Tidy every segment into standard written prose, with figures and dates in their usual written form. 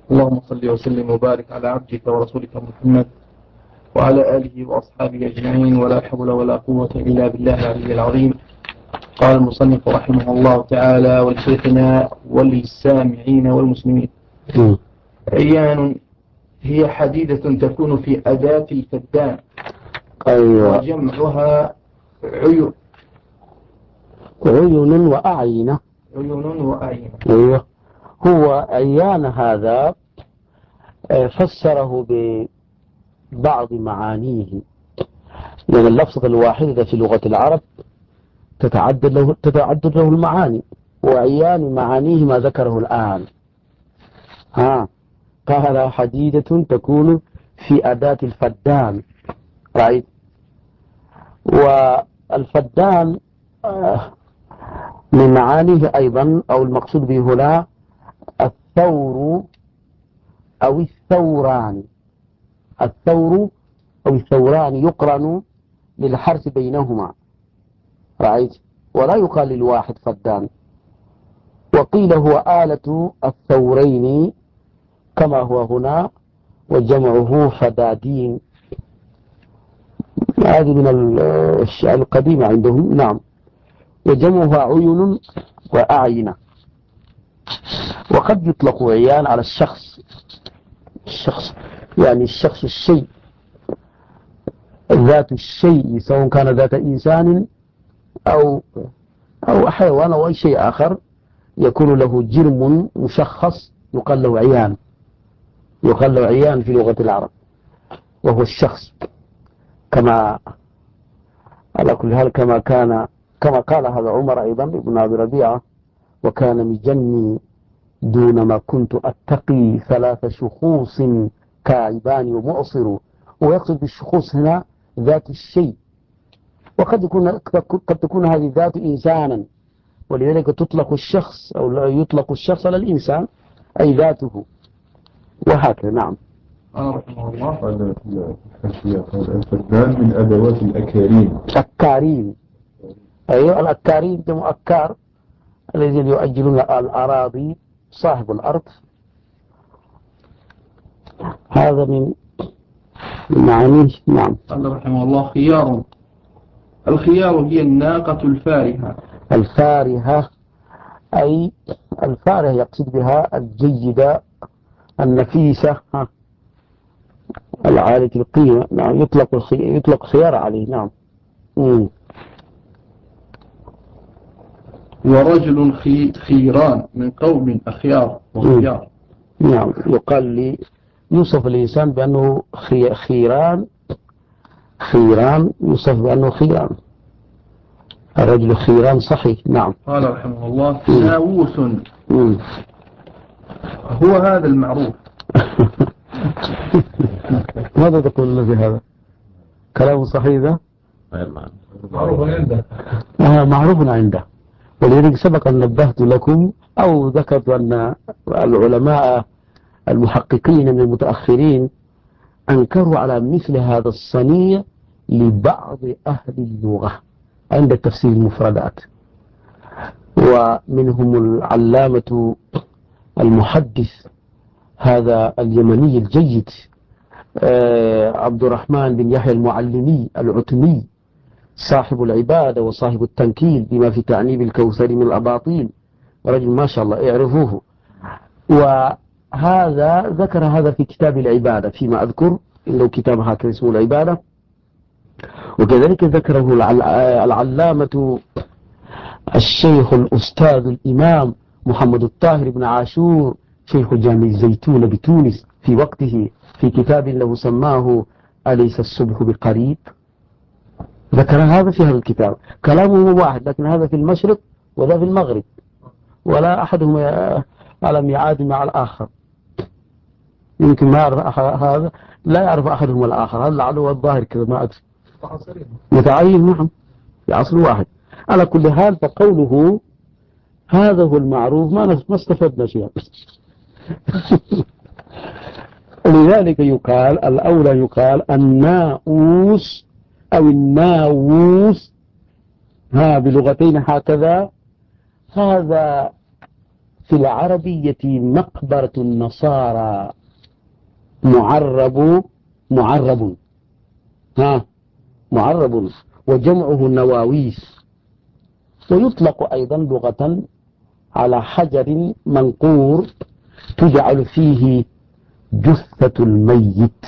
اللهم صل وسلم وبارك على عبدك ورسولك محمد وعلى آله وأصحابه أجمعين، ولا حول ولا قوة إلا بالله العلي العظيم. قال المصنف رحمه الله تعالى: ولشيخنا وللسامعين والمسلمين، عيان هي حديدة تكون في أداة الفدان، أيوة. وجمعها عيون وأعينة. عيون وأعينة. أيوة. هو عيان هذا فسره ببعض معانيه، لأن اللفظة الواحدة في لغة العرب تتعدد له المعاني، وعيان معانيه ما ذكره الآن. قال حديدة تكون في أداة الفدان، رأيت. والفدان من معانيه أيضا، أو المقصود به هنا الثور أو الثوران. الثور أو الثوران يقرن للحرف بينهما، رأيت، ولا يقال للواحد فدان. وقيل هو آلة الثورين كما هو هنا، وجمعه فدادين. هذه من الأشياء القديمة عندهم. نعم. وجمعها عيون وأعينة. وقد يطلق عيان على الشخص، يعني الشخص الشيء، ذات الشيء، سواء كان ذات إنسان أو حيوان أو أي شيء آخر يكون له جرم مشخص يقال له عيان. يقال له عيان في لغة العرب، وهو الشخص. كما على كل حال كما قال هذا عمر أيضا ابن أبي ربيعة: وكان مجني دون ما كنت أتقي 3 شخوص كاعبان ومؤصر. ويقصد بالشخوص هنا ذات الشيء، وقد تكون هذه ذات إنسانا، ولذلك تطلق الشخص أو لا يطلق الشخص على الإنسان أي ذاته، وهكذا. نعم. رحمه الله. قال الفدان من أدوات الأكارين. أكارين. أيوة، الأكارين جمع أكار، الذين يؤجلون الأراضي، صاحب الأرض. هذا من معانيه. نعم. قال رحمه الله: خيار. الخيار هي الناقة الفارهة. الفارهة أي الفارهة يقصد بها الجيدة النفيسة العالية القيمة. نعم. يطلق خيار عليه. نعم. ورجل خيران من قوم أخيار وخيار. نعم. يقال لي يوصف الإنسان بأنه خيران يوصف بأنه خيران. الرجل خيران صحيح. نعم. قال رحمه الله: ناووس. هو هذا المعروف. ماذا تقول في هذا؟ كلام صحيح ذا؟ معروف عنده. معروف عنده. ولذلك سبق أن نبهت لكم أو ذكرت أن العلماء المحققين من المتأخرين أنكروا على مثل هذا الصنيع لبعض أهل اللغة عند تفسير المفردات، ومنهم العلامة المحدث هذا اليمني الجيد عبد الرحمن بن يحيى المعلمي العتمي، صاحب العبادة وصاحب التنكيل بما في تعنيب الكوثر من الأباطيل، رجل ما شاء الله اعرفوه. وهذا ذكر هذا في كتاب العبادة فيما أذكر، إنه كتاب هكذا اسمه العبادة. وكذلك ذكره العلامة الشيخ الأستاذ الإمام محمد الطاهر بن عاشور شيخ جامع الزيتون بتونس في وقته في كتاب له سماه أليس الصبح بقريب. ذكر هذا في هذا الكتاب. كلامه واحد، لكن هذا في المشرق وذا في المغرب، ولا أحدهما على ميعاد مع الآخر. يمكن ما يعرف هذا، لا يعرف أحدهما الآخر. هذا لعله الظاهر كذا، ما أدري. متعين. نعم، في عصر واحد. على كل حال فقوله هذا هو المعروف ما استفدنا شيئا. لذلك يقال الأولى يقال الناؤوس أو الناووس، بلغتين هكذا. هذا في العربية مقبرة النصارى معرب معرب معرب وجمعه النواويس. ويطلق أيضا لغة على حجر منقور تجعل فيه جثة الميت.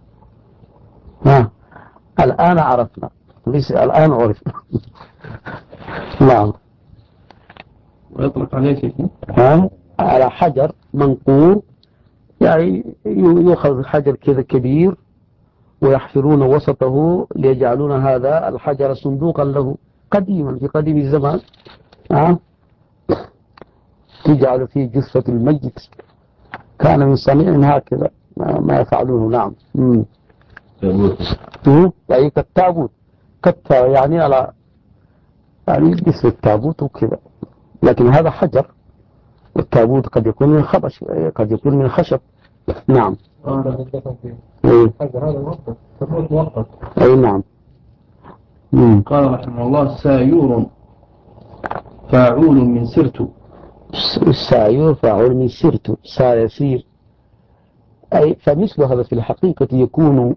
الآن عرفنا، ليس الآن عرفنا. نعم. ويطلق عليه شيء على حجر منقور، يعني يؤخذ حجر كذا كبير ويحفرون وسطه ليجعلون هذا الحجر صندوقا له قديما في قديم الزمان. تجعل فيه جثة الميت. كان من صنيع هكذا ما يفعلونه. نعم. يعني كالتابوت يعني على يعني جسم التابوت وكذا، لكن هذا حجر، والتابوت قد يكون من خبش، قد يكون من خشب. نعم. هذا وقت. أي نعم. قال رحمه الله: سايور فاعول من سرت. السايور فاعول من سرت، سار يسير. أي فمثل هذا في الحقيقة يكون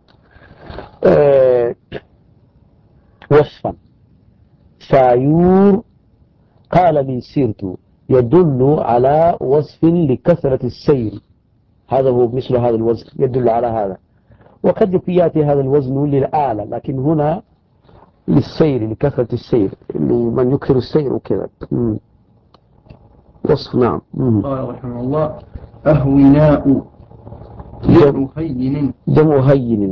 وصفا. سايور قال من سرت يدل على وصف لكثرة السير، هذا هو مثل هذا الوزن يدل على هذا. وقد يأتي هذا الوزن للآلة، لكن هنا للسير، لكثرة السير، من يكثر السير وكذا. وصف. نعم. قال رحمه الله: أهوناء جمع هين. جمع هين.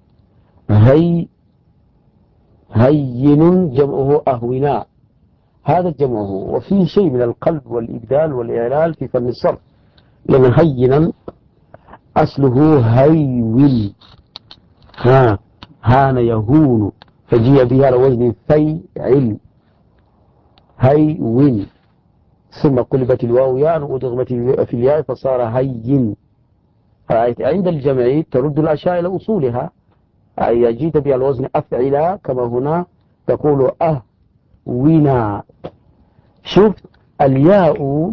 هين جمعه أهوناء، هذا جمعه. وفيه شيء من القلب والإبدال والإعلال في فن الصرف، لأن هينا أصله هيول، هان يهون، فجيء بها على وزن فيعل، هيون، ثم قلبت الواو ياء وأدغمت في الياء فصار هين. عند الجمع ترد الأشياء إلى أصولها، أي جيت بها على وزن أفعلا كما هنا تقول أهونا. شوف الياء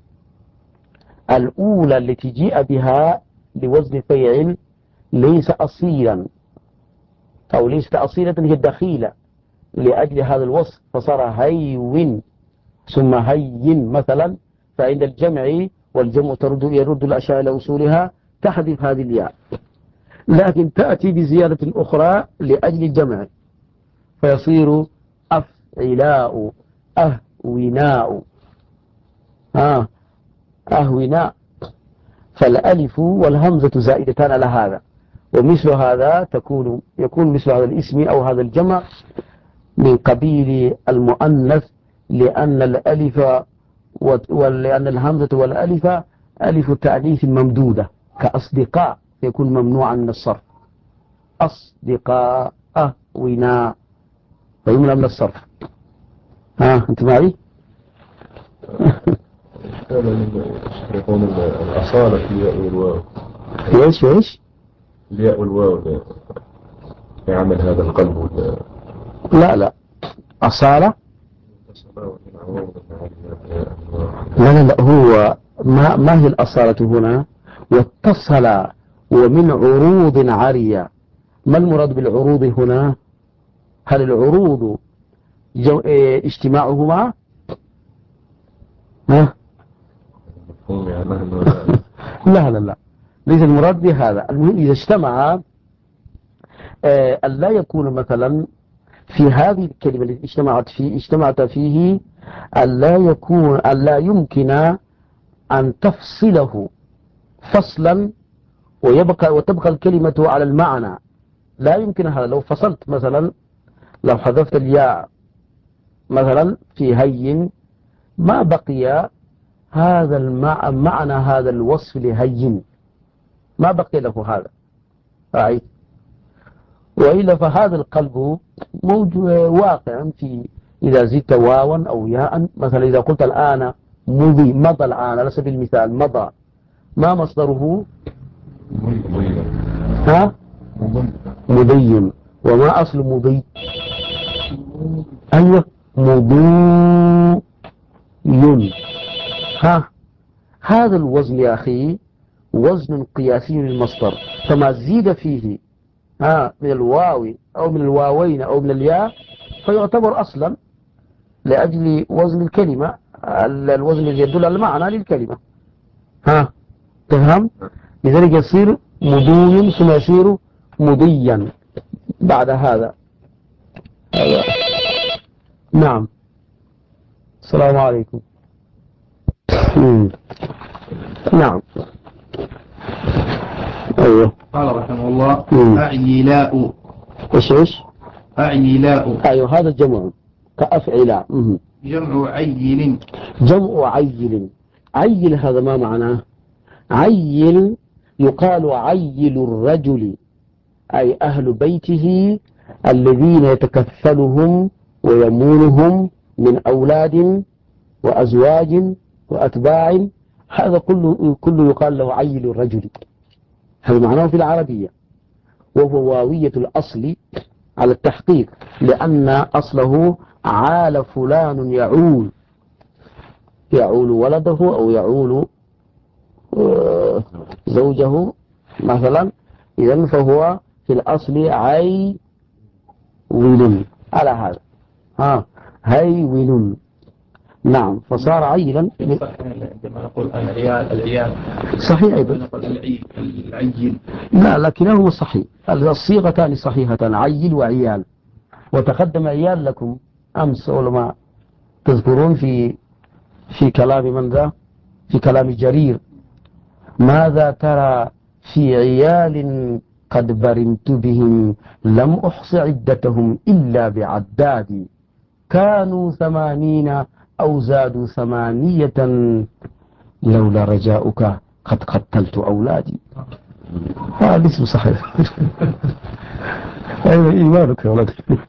الأولى التي جيء بها لوزن فيعل ليس أصيلا، أو ليست أصيلة، هي الدخيلة لأجل هذا الوصف، فصار هيون ثم هين مثلا. فعند الجمع والجمع يرد الأشياء إلى أصولها، تحذف هذه الياء، لكن تأتي بزيادة أخرى لأجل الجمع فيصير أفعلاء، أهوناء، أهوناء. فالألف والهمزة زائدتان على هذا، ومثل هذا يكون مثل هذا الاسم أو هذا الجمع من قبيل المؤنث، لأن الألف ولأن الهمزة والألف ألف تأنيث ممدودة كأصدقاء، يكون ممنوعا من الصرف. أصدقاء، أهونا، فيمنع من الصرف. أنت معي؟ يكون الأصالة في الياء والواو. ايش؟ الياء والواو يعمل هذا القلب لا أصالة. لا هو ما هي الأصالة هنا؟ واتصل ومن عروض عارية. ما المراد بالعروض هنا؟ هل العروض اجتماعهما؟ لا ليس المراد بهذا. المهم إذا اجتمع أن لا يكون مثلا في هذه الكلمة التي اجتمعت فيه أن لا يمكن أن تفصله فصلا وتبقى الكلمة على المعنى، لا يمكن هذا. لو فصلت مثلا، لو حذفت الياء مثلا في هين، ما بقي هذا معنى هذا الوصف لهين، ما بقي له هذا. رأيت؟ وإلا فهذا القلب موجود واقع في إذا زدت واوا أو ياء. مثلا إذا قلت الآن مضى الآن على سبيل المثال، مضى، ما مصدره؟ مضي. وما أصل مضي؟ أيوة، مضي. ها هذا الوزن يا أخي وزن قياسي للمصدر، فما زيد فيه من الواو أو من الواوين أو من الياء فيعتبر أصلا لأجل وزن الكلمة، الوزن الذي يدل على المعنى للكلمة. تفهم؟ لذلك يصير مدوي ثم يصير مضيا بعد هذا. نعم. السلام عليكم. نعم. أيوه. قال رحمه الله أعيلاء. إيش؟ أعيلاء. أيوه هذا الجمع كأفعلاء. جمع عيل. جمع عيل. عيل هذا ما معناه؟ عيل يقال عيل الرجل، أي أهل بيته الذين يتكفلهم ويمونهم من أولاد وأزواج وأتباع، هذا كله يقال له عيل الرجل، هذا معناه في العربية، وهو واوية الأصل على التحقيق، لأن أصله عال فلان يعول ولده أو يعول زوجه مثلا، إذن فهو في الأصل عيل على هذا هيول. نعم. فصار عيلا. عندما نقول العيال صحيح أيضا نقول العيل. لا لكنهما صحيح، الصيغتان صحيحتان عيل وعيال. وتقدم عيال لكم أمس علماء تذكرون في كلام من ذا، في كلام جرير: ماذا ترى في عيال قد برمت بهم لم أحص عدتهم إلا بعداد، كانوا 80 أو زادوا 8 لولا رجاؤك قد قتلت أولادي. هذا اسم صحيح. أين إيمانك يا ولد؟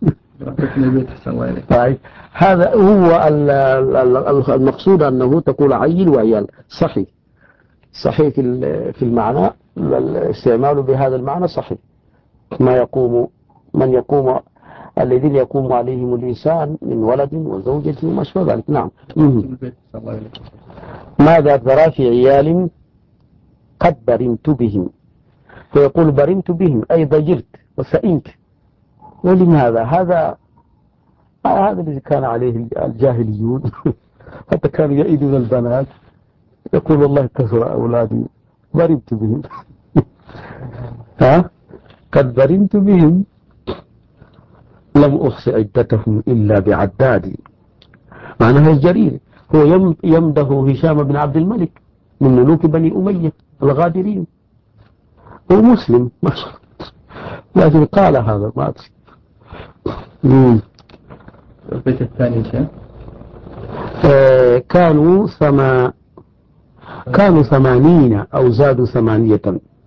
هذا هو المقصود، أنه تقول عيل وعيال. صحيح في المعنى، الاستعمال بهذا المعنى صحيح. من يقوم الذين يقوم عليهم الإنسان من ولد وزوجة وما شابه ذلك. نعم. ماذا ترى في عيال قد برمت بهم، فيقول برمت بهم أي ضجرت وسئمت. ولماذا؟ هذا الذي كان عليه الجاهليون. حتى كانوا يئدون البنات، يقول والله كثر أولادي برمت بهم. قد برمت بهم لم أحص عدتهم إلا بعدادي. معناها الجرير هو يمده هشام بن عبد الملك من ملوك بني أمية الغادرين، هو مسلم ما شاء الله، لكن قال هذا ما أدري. البيت الثاني كانوا 80 أو زادوا 8.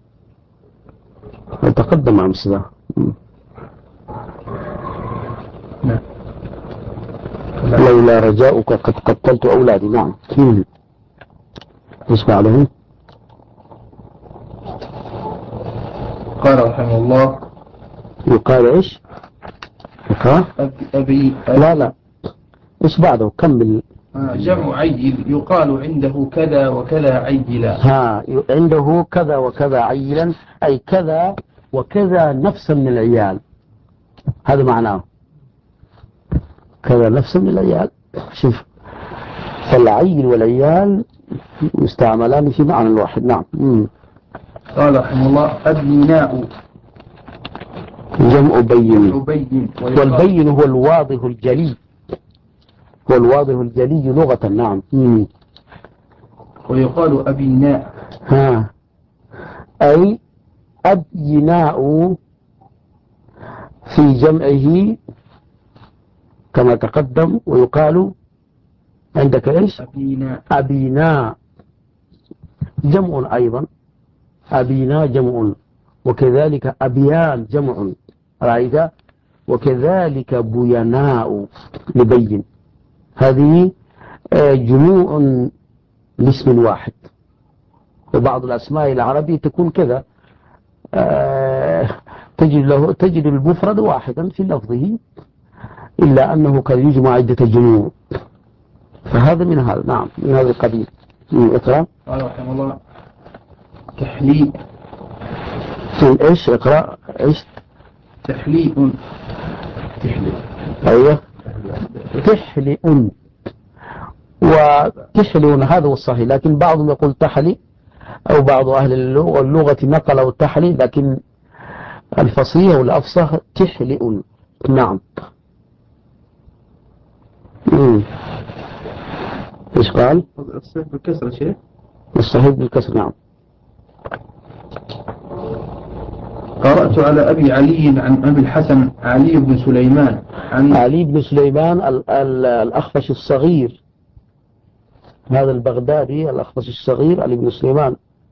تقدم أمس ذا. لولا رجاؤك قد قتلت أولادي. نعم. اسمع له. قال رحمه الله يقال إيش؟ أبي لا إيش بعده؟ كمل. جمع عيل يقال عنده كذا وكذا عيلا. عنده كذا وكذا عيلا، أي كذا وكذا نفسا من العيال، هذا معناه كذا نفسا من العيال. شوف، فالعيل والعيال يستعملان في معنى واحد. نعم. قال رحمه الله أبناء جمع بين، والبين هو الواضح الجلي، هو الواضح الجلي لغة. نعم. ويقال أبناء أي أبناء في جمعه كما تقدم. ويقال عندك إيش؟ أبيناء جمع أيضا، أبيناء جمع، وكذلك أبيان جمع، رأيت؟ وكذلك بيناء لبين. هذه جموع لاسم واحد. وبعض الأسماء العربية تكون كذا، تجد المفرد واحدا في لفظه، إلا أنه قد يجمع عدة جموع، فهذا من هذا. نعم، من هذا القبيل. اقرأ. قال رحمه الله تحليء. في إيش؟ اقرأ إيش؟ تحليء. أيوه تحلئ، وتحلئ هذا هو الصحيح، لكن بعضهم يقول تحلي، أو بعض أهل اللغة نقلوا تحلي، لكن الفصيح والأفصح تحلئ. نعم. إيش قال؟ الصحيح بالكسر شيء. الصحيح بالكسر. نعم. قرأت على أبي علي عن أبي الحسن علي بن سليمان عن علي بن سليمان الأخفش الصغير، هذا البغدادي الأخفش الصغير علي بن سليمان.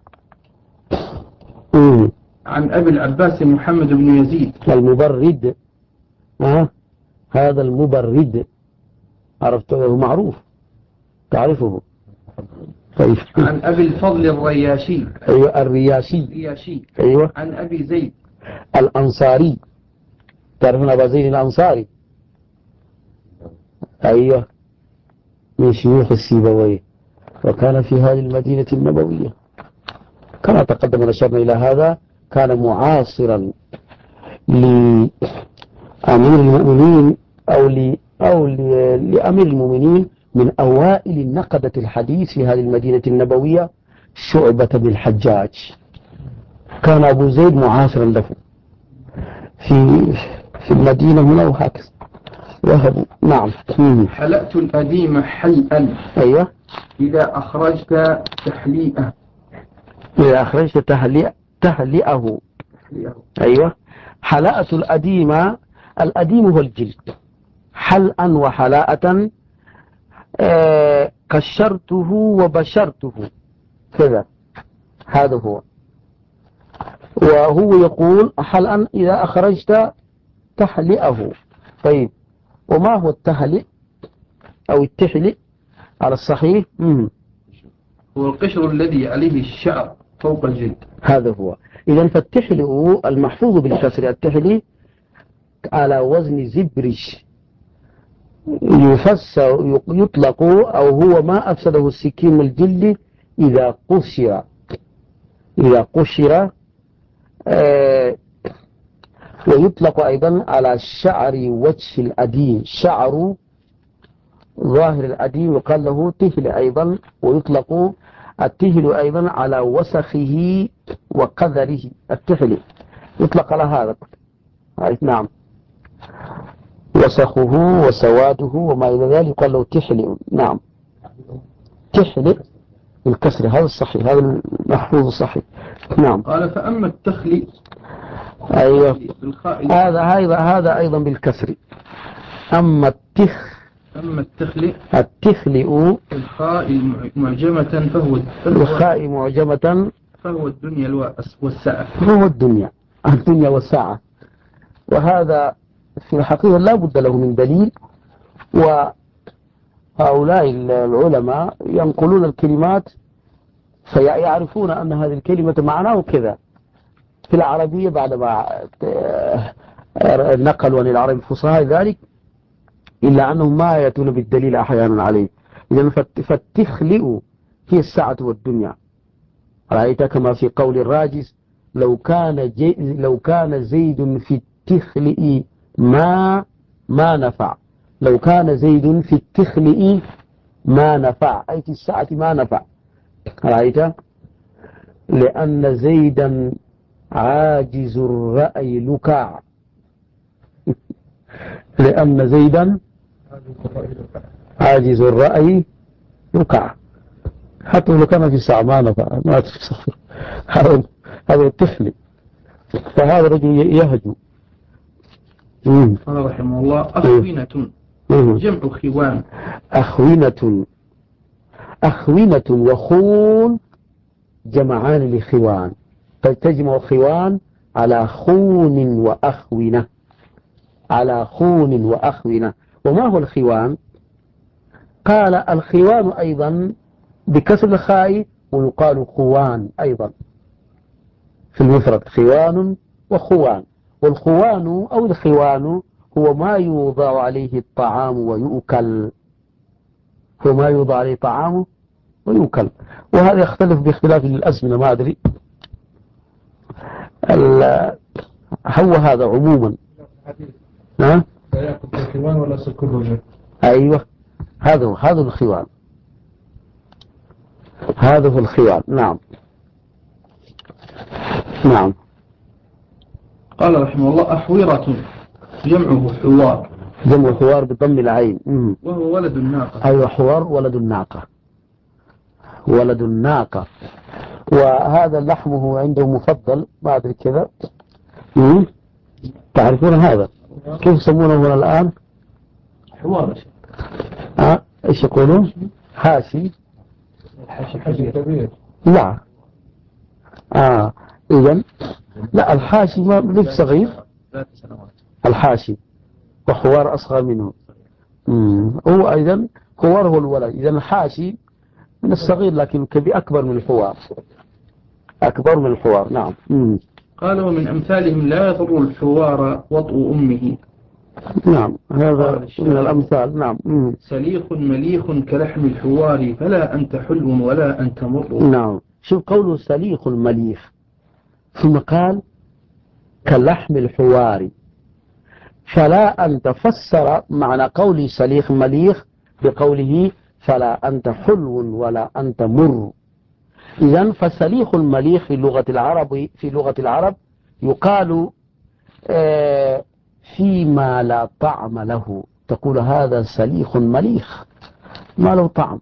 عن أبي العباس محمد بن يزيد المبرد. هذا المبرد عرفته، معروف تعرفه. طيب. عن أبي الفضل الرياشي. أيوة الرياشي. أيوة. عن أبي زيد الأنصاري، تعرفون أبا زيد الأنصاري؟ أيوة من شيوخ السيبويه، وكان في هذه المدينة النبوية كما تقدم ونشرنا إلى هذا. كان معاصرا لأمير المؤمنين أو لأمير المؤمنين من أوائل النقدة الحديث في هذه المدينة النبوية، شعبة بن الحجاج. كان أبو زيد معاصرا له في المدينة هنا وهكذا وهبوا. نعم. حلأت الأديم حلأا. أيوة. إذا أخرجت تحليئه. إذا أخرجت تحلئه. أيوة. حلأت الأديم. الأديم هو الجلد. حلأا وحلاءة، كشرته وبشرته كذا، هذا هو. وهو يقول حلأا إذا أخرجت تحلئه. طيب، وما هو التحلئ أو التحلئ على الصحيح؟ هو القشر الذي عليه الشعر فوق الجلد، هذا هو. إذن فالتحلئ المحفوظ بالكسر التحلئ على وزن زبرج، يفسر يطلق، أو هو ما أفسده السكين الجلد إذا قشر ويطلق أيضا على شعر وجه الأديم، شعر ظاهر الأديم يقال له تهل أيضا، ويطلق التهل أيضا على وسخه وقذره. التهل يطلق على هذا. نعم. وسخه وسواده وما إلى ذلك يقال له تحلئ. نعم. تحلئ بالكسر، هذا الصحيح، هذا المحفوظ الصحيح. نعم. قال فأما التخلئ. أيوة. هذا أيضا بالكسر. أما التخلئ الخاء معجمة فهو الدنيا والساعة. هو الدنيا والساعة. وهذا في الحقيقة لا بد له من دليل، وهؤلاء العلماء ينقلون الكلمات فيعرفون أن هذه الكلمة معناه كذا في العربية، بعدما نقلوا عن العرب الفصحاء ذلك، إلا أنهم ما يأتون بالدليل أحيانا عليه. إذن فالتخلئ هي الساعة والدنيا. رأيت كما في قول الراجز: لو كان زيد في التخلئ ما نفع. لو كان زيد في التخلئ ما نفع، أي في الساعة ما نفع. رأيت؟ لأن زيدا عاجز الرأي لكع. لأن زيدا عاجز الرأي لكع، حتى لو كان في الساعة ما نفع، ما تفسر. هذا التخلئ. فهذا الرجل يهجو. قال رحمه الله أخوينة جمع خوان. أخوينة وخون جمعان لخوان، فتجمع خوان على خون وأخوينة. وما هو الخوان؟ قال الخوان أيضا بكسر الخاء، ويقال خوان أيضا في المفرد، خوان وخوان. والخوان أو الخوان هو ما يوضع عليه الطعام ويؤكل. هو ما يوضع عليه طعامه ويوكل. وهذا يختلف باختلاف الأزمنة، ما أدري هو هذا عموما. ها؟ سيأكل الحيوان ولا سيأكل الرجل؟ أيوة، هذا الخيوان، هذا هو الخيوان. نعم نعم. قال رحمه الله: أحويرة جمعه حوار. جمع حوار بضم العين. وهو ولد الناقة. أيوة، حوار ولد الناقة، ولد الناقة. وهذا لحمه عنده مفضل، ما أدري كذا. تعرفون هذا كيف يسمونه هنا الآن؟ حوار. إيش يقولون؟ حاشي. حاشي كبير. لا. إذن لا، الحاشي ما ليس صغير، 3 سنوات. الحاشي، وحوار أصغر منه. هو أيضا حوار هو الولد، إذن الحاشي من الصغير لكن كبير، أكبر من الحوار، أكبر من الحوار. نعم. قال: ومن أمثالهم لا يضر الحوار وطء أمه. نعم، هذا من الأمثال. نعم. سليخ مليخ كلحم الحوار، فلا أنت حلو ولا أنت مر. نعم، شوف قوله سليخ مليخ، ثم قال كلحم الحوار، فلا أنت فسر معنى قولي سليخ مليخ بقوله فلا أنت حلو ولا أنت مر. إذن فسليخ المليخ في لغة العرب يقال فيما لا طعم له، تقول هذا سليخ مليخ ما له طعم.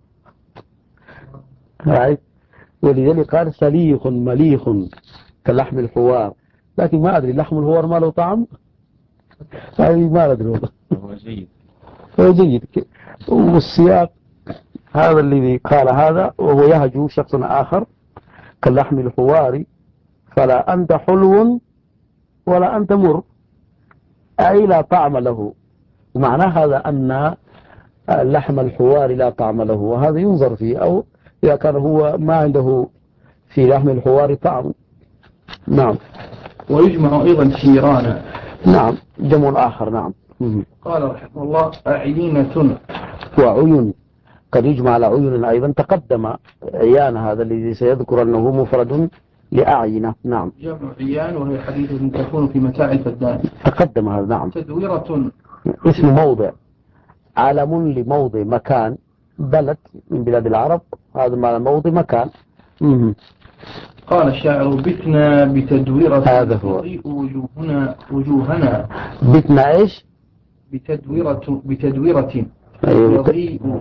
ولذلك قال سليخ مليخ كلحم الحوار، لكن ما أدري لحم الحوار ما له طعم، هذه ما أدري والله. هو جيد. والسياق هذا الذي قال هذا، وهو يهجو شخص آخر كاللحم الحوار، فلا أنت حلو ولا أنت مر، أي لا طعم له. ومعنى هذا أن لحم الحوار لا طعم له، وهذا ينظر فيه، أو إذا كان هو ما عنده في لحم الحوار طعم. نعم. ويجمع أيضا شيرانا. نعم، جمع آخر. نعم. قال رحمه الله: أعينة وعيون، قد يجمع على عيون أيضا، تقدم عيان هذا الذي سيذكر أنه مفرد لأعينة. نعم. جمع عيان، وهي حديثة تكون في متاع الفدان. تقدم هذا. نعم. تدويرة اسم موضع، علم لموضع مكان، بلد من بلاد العرب، هذا معنى موضع مكان. قال الشاعر: بتنا بتدويرة هذا هو. تضيء وجوهنا. بتنا إيش؟ بتدويرة أيوة. يضيء.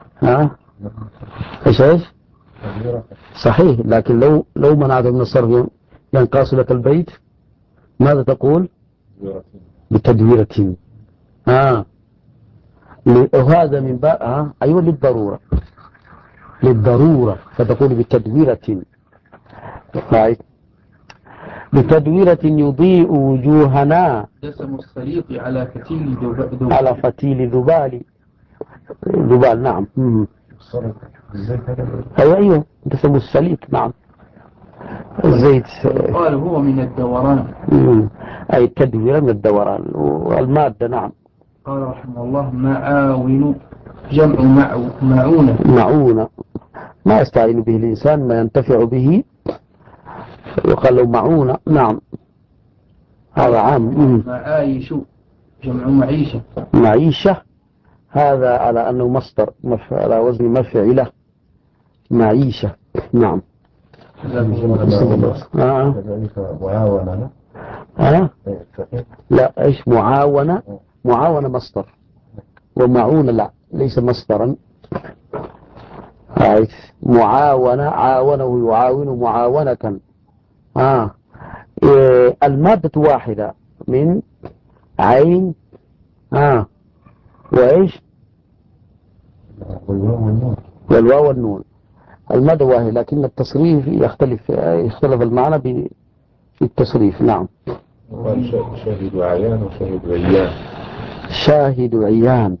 إيش صحيح، لكن لو منعته من الصرف ينقاس لك البيت، ماذا تقول؟ بتدويرة. وهذا من باب أيوة للضرورة فتقول بتدويرة. بتدويرة يضيء وجوهنا، دسم السليط على فتيل ذبال. نعم. أيوة دسم السليط. نعم، الزيت. قال هو من الدوران. أي التدوير من الدوران والمادة. نعم. قال رحمه الله: معاون جمع معونة. ما يستعين به الإنسان، ما ينتفع به يقال له معونة. نعم، هذا عام. معايش جمع معيشة. هذا على أنه مصدر على وزن مفعلة، معيشة. نعم. معاونة. لا، إيش معاونة مصدر، ومعونة لا، ليس مصدرا. معاونة، عاونه يعاون معاونة. المادة واحدة من عين وإيش والواو والنون، المادة واحدة، لكن التصريف يختلف المعنى في التصريف. نعم. شاهد عيان وشاهد عيان. شاهد عيان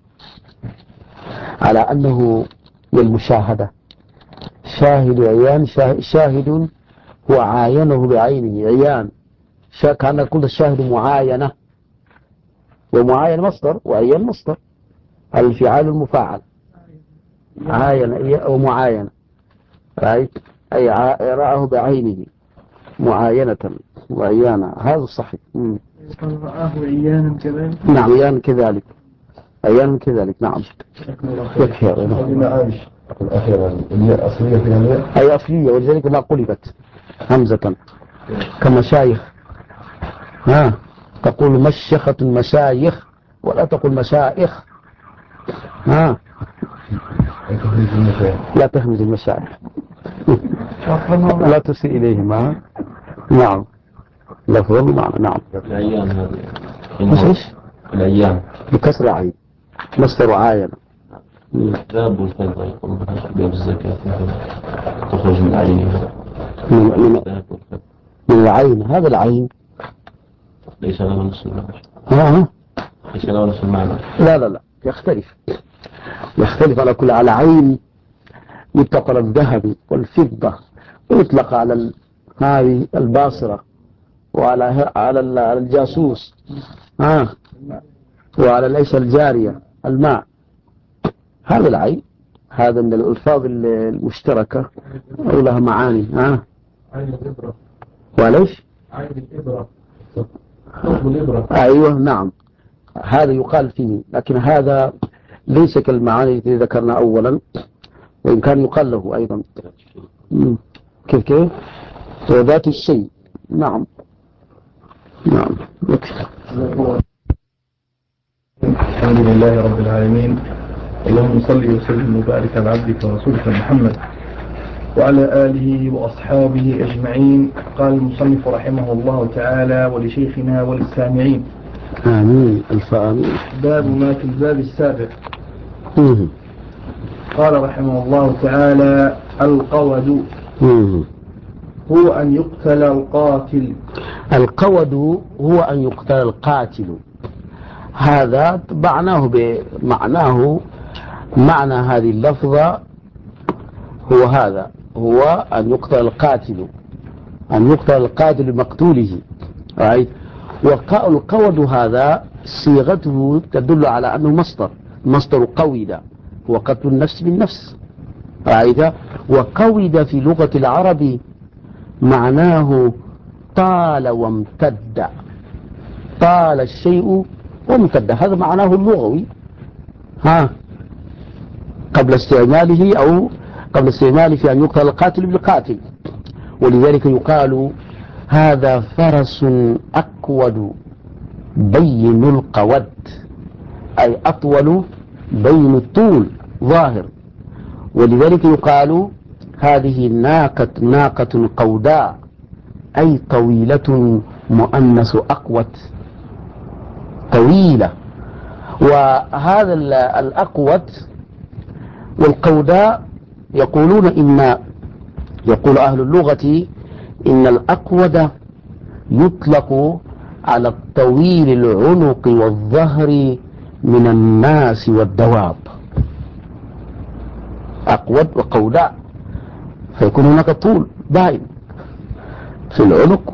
على أنه للمشاهدة. شاهد عيان، شاهد وعاينه بعينه عيان، كان كل الشاهد معاينة، ومعاين مصدر وعيان مصدر، الفعال المفاعل. عاين أو معاينة، رأيت أي رآه بعينه معاينة وعيانا، هذا صحيح. رآه عيانا كذلك. نعم عيانا كذلك، عيانا كذلك. نعم يكفي. الأخيرة الياء أصلية فيها الياء، أي أصلية، ولذلك ما قلبت همزة كمشايخ. تقول مشيخة مشايخ ولا تقول مشايخ. لا تهمز المشايخ لا تسيء إليهم. نعم لفظ المعنى. نعم الأيام هذه مش الأيام بكسر عين مصدر عاين. ذهب والفضة يقول باب الزكاة تخرج من عينها من العين. هذا العين ليس له نفس المعنى. ليس له نفس المعنى. لا يختلف على كل. على عين يطلق على الذهب والفضة، ويطلق على هذه الباصرة، وعلى الجاسوس، وعلى ليس الجارية الماء. هذا العين، هذا من الألفاظ المشتركة ولها معاني. عين الإبرة. وليش عين الإبرة ثقب الإبرة. أيوة نعم، هذا يقال فيه، لكن هذا ليس كالمعاني التي ذكرنا أولا، وإن كان يقال له أيضا. كيف ذات الشيء. نعم الحمد لله رب العالمين، اللهم صل وسلم وبارك على عبدك ورسولك محمد وعلى آله وأصحابه أجمعين. قال المصنف رحمه الله تعالى: ولشيخنا وللسامعين. آمين الفآمين. باب ما في الباب السابق. قال رحمه الله تعالى: القود هو أن يقتل القاتل. القود هو أن يقتل القاتل. هذا معناه معنى هذه اللفظة هو هذا، هو أن يقتل القاتل، أن يقتل القاتل بمقتوله. والقود هذا صيغته تدل على أنه مصدر قود، هو قتل النفس بالنفس. وقود في لغة العرب معناه طال وامتد، طال الشيء وامتد، هذا معناه اللغوي قبل استعماله في أن يقتل القاتل بالقاتل. ولذلك يقال هذا فرس أكود بين القود، أي أطول بين الطول ظاهر. ولذلك يقال هذه ناقة قوداء، أي طويلة مؤنث أقوت طويلة. وهذا الأقوت والقوداء يقول أهل اللغة إن الأقود يطلق على الطويل العنق والظهر من الناس والدواب. أقود وقوداء، فيكون هناك طول باين في العنق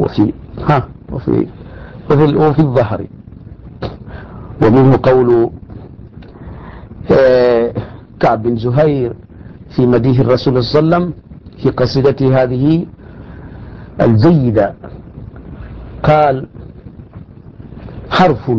وفي الظهر. ومنه قول كعب بن زهير في مديح الرسول صلى الله عليه وسلم في قصيدته هذه الجيدة، قال: حرف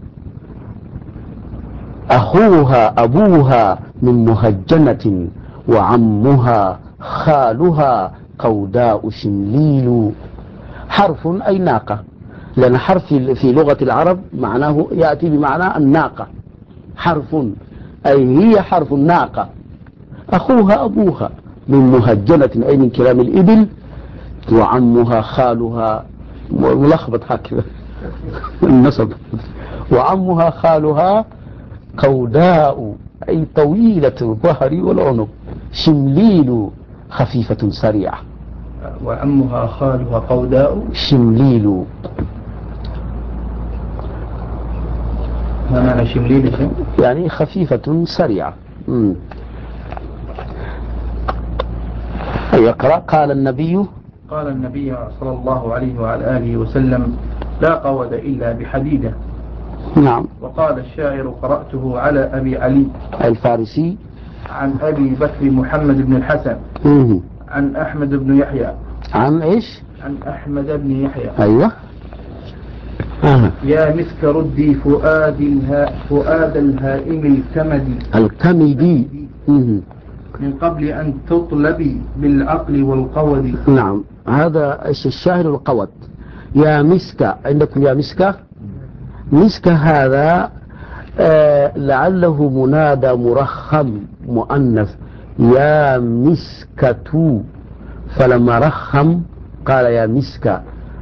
أخوها أبوها من مهجنة، وعمها خالها قوداء شمليل. حرف أي ناقة، لأن حرف في لغة العرب معناه يأتي بمعنى الناقة. حرف أي هي حرف الناقة، أخوها أبوها من مهجنة أي من كلام الإبل، وعمها خالها ملخبط هكذا النصب، وعمها خالها قوداء أي طويلة الظهر والعنق، شمليل خفيفة سريعة. وعمها خالها قوداء شمليل. ما معنى شمليل؟ يعني خفيفة سريعة. يقرأ: قال النبي صلى الله عليه وعلى آله وسلم: لا قود إلا بحديدة. نعم. وقال الشاعر: قرأته على أبي علي الفارسي عن أبي بكر محمد بن الحسن مم. عن أحمد بن يحيى عن إيش؟ عن أحمد بن يحيى أيوة. يا مسك ردي فؤاد الهائم الكمدي. مم. من قبل أن تطلبي بالعقل والقود. نعم، هذا الشاهد القود. يا مسك، عندكم يا مسك. مسك هذا لعله منادى مرخم مؤنث، يا مسكة، فلما رخم قال يا مسك،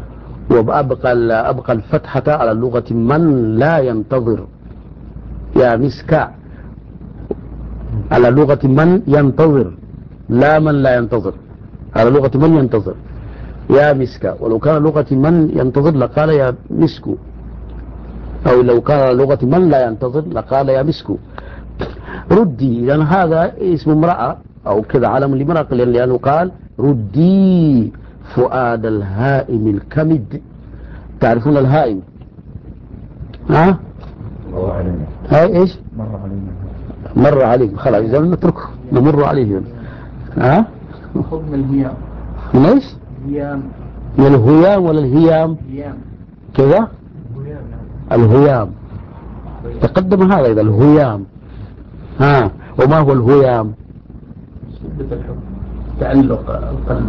وأبقى الفتحة على لغة من لا ينتظر. يا مسك على لغة من ينتظر، لا من لا ينتظر، على لغة من ينتظر. يا مسك، ولو كان لغة من ينتظر لقال يا مسك، أو لو كان لغة من لا ينتظر لقال يا مسك. ردي، لأن هذا اسم امرأة أو كذا علم لامرأة، لأنه قال ردي فؤاد الهائم الكمد. تعرفون الهائم؟ ها؟ هاي إيش؟ مر عليك، خلاص إذا نتركه نمر عليه. ها؟ خذ من الهيام. من إيش؟ هيام. من الهيام ولا الهيام؟ هيام كذا؟ الهيام تقدم هذا، إذا الهيام. ها، وما هو الهيام؟ شدة الحب، تعلق القلب.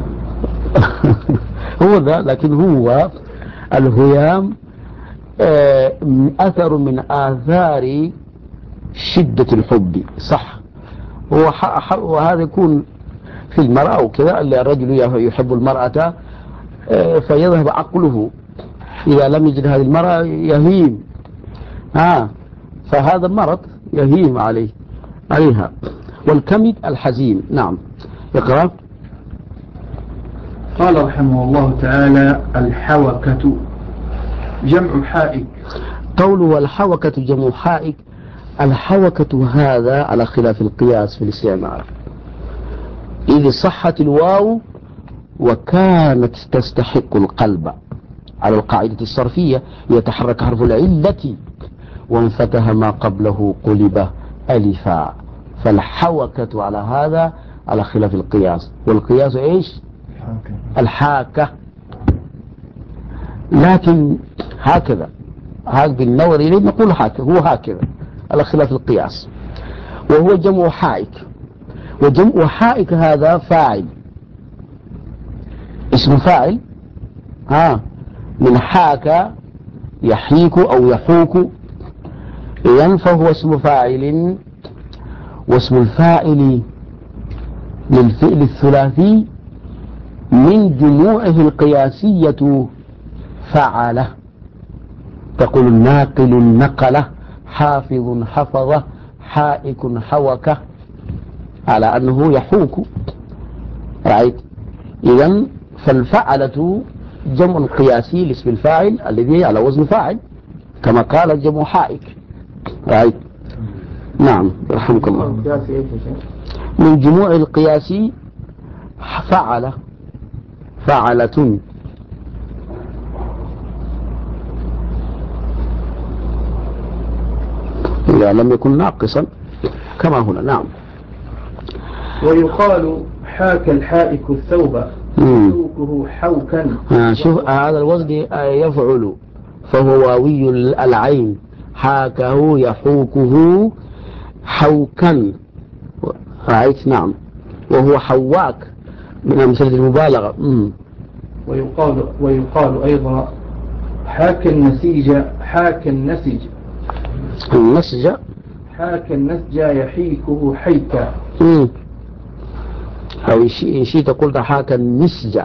هو ذا، لكن هو الهيام أثر من آثار شدة الحب، صح. وهذا يكون في المرأة وكذا، اللي الرجل يحب المرأة فيذهب عقله، إذا لم يجد هذه المرأة يهيم. فهذا مرض يهيم عليها. والكمد الحزين. نعم، اقرأ. قال رحمه الله تعالى: الحوكة جمع حائك. قوله والحوكة جمع حائك. الحوكة هذا على خلاف القياس في الاستعمال، إذ صحت الواو وكانت تستحق القلب على القاعدة الصرفية، يتحرك حرف العلة وانفتح ما قبله قلب ألفا، فالحوكة على هذا على خلاف القياس. والقياس إيش؟ الحاكة. لكن هكذا بالنظر إليه نقول هكذا، هو هكذا على خلاف القياس، وهو جمع حائك. وجمع حائك هذا فاعل، اسم فاعل. من حاك يحيك أو يحوك، إذن فهو اسم فاعل. واسم الفاعل للفعل الثلاثي من جموعه القياسية فعله. تقول ناقل نقله، حافظ حفظه، حائك حوكه، على أنه يحوك. رأيت؟ إذن فالفعلة جمع قياسي لاسم الفاعل الذي على وزن فاعل، كما قال الجمع حائك. رأيت؟ نعم، رحمك الله. من جموع القياسي فعلة. إذا لم يكن ناقصا كما هنا. نعم. ويقال حاك الحائك الثوب يحوكه حوكا. شوف هذا الوزن يفعل، فهو واوي العين، حاكه يحوكه حوكا. رأيت؟ نعم. وهو حواك من أمثلة المبالغة. ويقال أيضا حاك النسيج يحيكه حيكا. أو شيء تقول حاك النسج.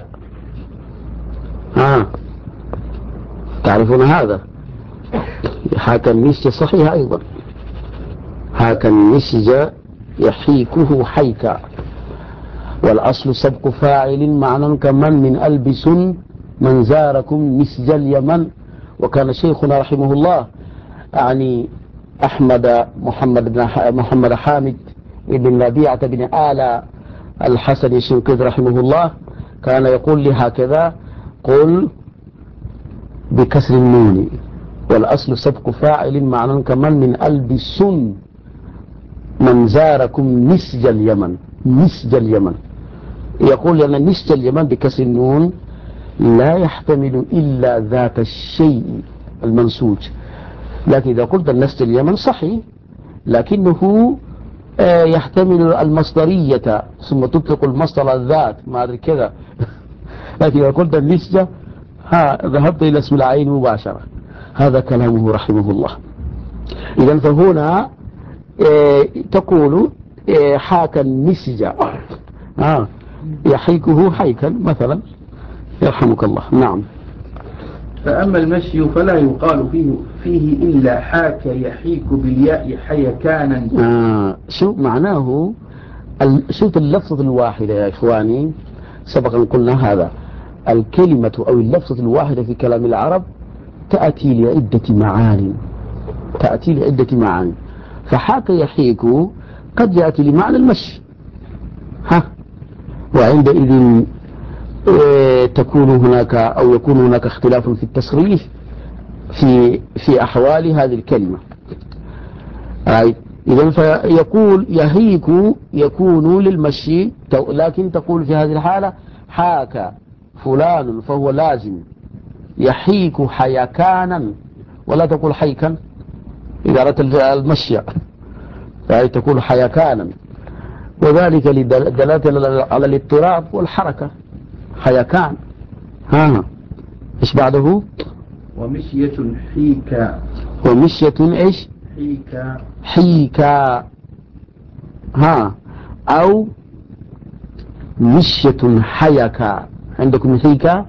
تعرفون هذا؟ حاك النسج صحيح أيضا، حاك النسج يحيكه حيكا. والأصل سبق فاعل معنى كمن من ألبس من زاركم مسج اليمن. وكان شيخنا رحمه الله يعني محمد حامد بن ربيعة بن آل الحسن الشنقيطي رحمه الله كان يقول لي هكذا: قل بكسر النون، والأصل سبق فاعل معنى كمن من ألبس من زاركم نسج اليمن، نسج اليمن، يقول أن نسج اليمن بكسر النون لا يحتمل إلا ذات الشيء المنسوج، لكن إذا قلت نسج اليمن صحيح، لكنه يحتمل المصدرية ثم تطلق المصدر الذات ما أدري كذا. لكن إذا قلت النسجة ذهبت إلى اسم العين مباشرة. هذا كلامه رحمه الله. إذا فهنا تقول حاك النسجة يحيكه حيكا مثلا، يرحمك الله. نعم. فأما المشي فلا يقال فيه إلا حاك يحيك بالياء حيكانا. شو معناه؟ شوف اللفظة الواحدة يا إخواني، سبقا قلنا هذا، الكلمة أو اللفظة الواحدة في كلام العرب تأتي لعدة معاني، تأتي لعدة معاني. فحاك يحيك قد يأتي لمعنى المشي، وعندئذ تكون هناك أو يكون هناك اختلاف في التصريف في أحوال هذه الكلمة. إذن فيقول يحيك يكون للمشي، لكن تقول في هذه الحالة حاك فلان فهو لازم، يحيك حيكانا، ولا تقول حيكا إذا أردت المشي، تقول حيكانا، وذلك لدلالة على الاضطراب والحركة. حيكان. إيش بعده؟ ومشية حيكا. ومشية إيش؟ حيكا. حيكا. أو مشية حيكا. عندكم حيكا؟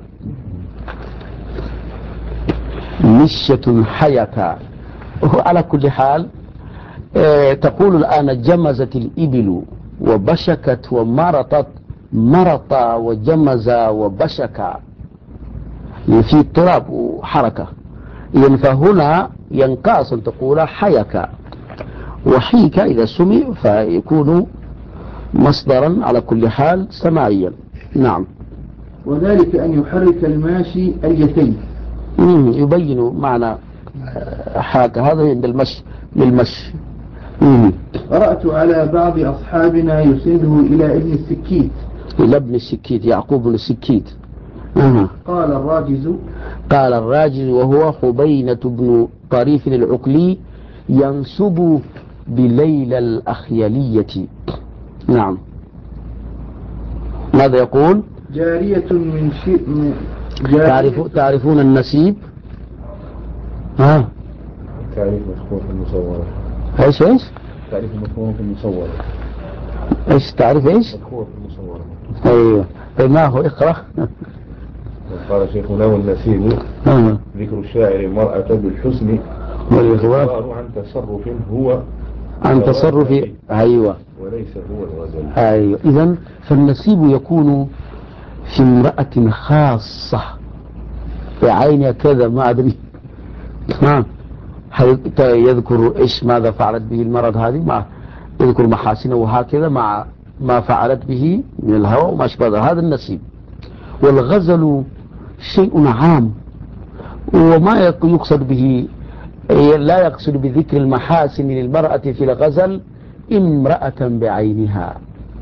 مشية حيكا. على كل حال تقول الآن جمزت الإبل وبشكت ومرطت، مرط وجمز وبشك، في اضطراب وحركة. إذن فهنا ينقاص أن تقول حيك، وحيك إذا سمع فيكون مصدرا على كل حال سماعيا. نعم. وذلك أن يحرك الماشي اليتين. يبين معنى حاك، هذا عند المشي للمشي. قرأت على بعض أصحابنا يسنده إلى ابن السكيت، إلى ابن السكيت، يعقوب بن السكيت. قال الراجز، قال الراجز وهو حبينة بن طريف العقلي ينسب بليلى الأخيلية. نعم. ماذا يقول؟ جارية من شيء تعرفون النسيب؟ تعريف مفهوم في المصورة. ايش؟ تعريف مفهوم في المصورة. ايش تعرف ايش؟ مفهوم في المصورة. ايوه. ما هو اقرأ. قال شيخنا والنسيب ذكر الشاعر المرأة بالحسن والإخبار عن تصرف هو عن تصرف. أيوة. وليس هو الغزل. أيوة. إذن فالنسيب يكون في امرأة خاصة بعينها كذا ما أدري يذكر إيش ماذا فعلت به المرض هذه، ما يذكر محاسنه وهكذا مع ما فعلت به من الهوى وما أشبه هذا النسيب. والغزل شيء عام، وما يقصد به، لا يقصد بذكر المحاسن للمرأة في الغزل امرأة بعينها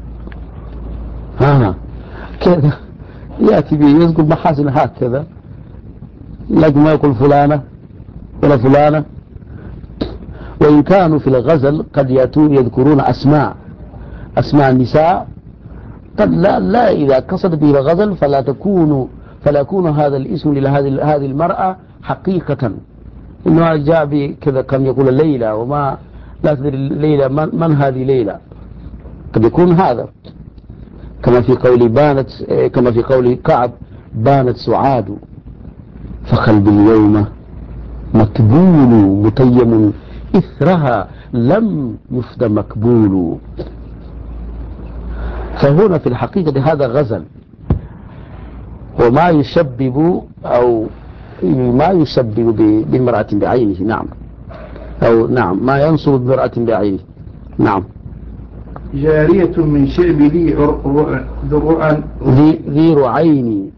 كذا يأتي به يذكر محاسن هكذا، لكن ما يقول فلانة ولا فلانة. وإن كانوا في الغزل قد يأتون يذكرون أسماء النساء، قد لا إذا قصد به الغزل فلا يكون هذا الاسم لهذه المرأة حقيقة، إنه جاء بكذا كم يقول ليلى وما لا تدري ليلى من هذه ليلى، قد يكون هذا كما في قول كعب بانت سعاد فقلبي اليوم مكبول متيم إثرها لم يفد مكبول. فهنا في الحقيقة هذا غزل، وما يشبب أو ما يشبب بامرأة بعينه. نعم. أو نعم ما ينصب بامرأة بعينه. نعم. جارية من شعب ذي رعين.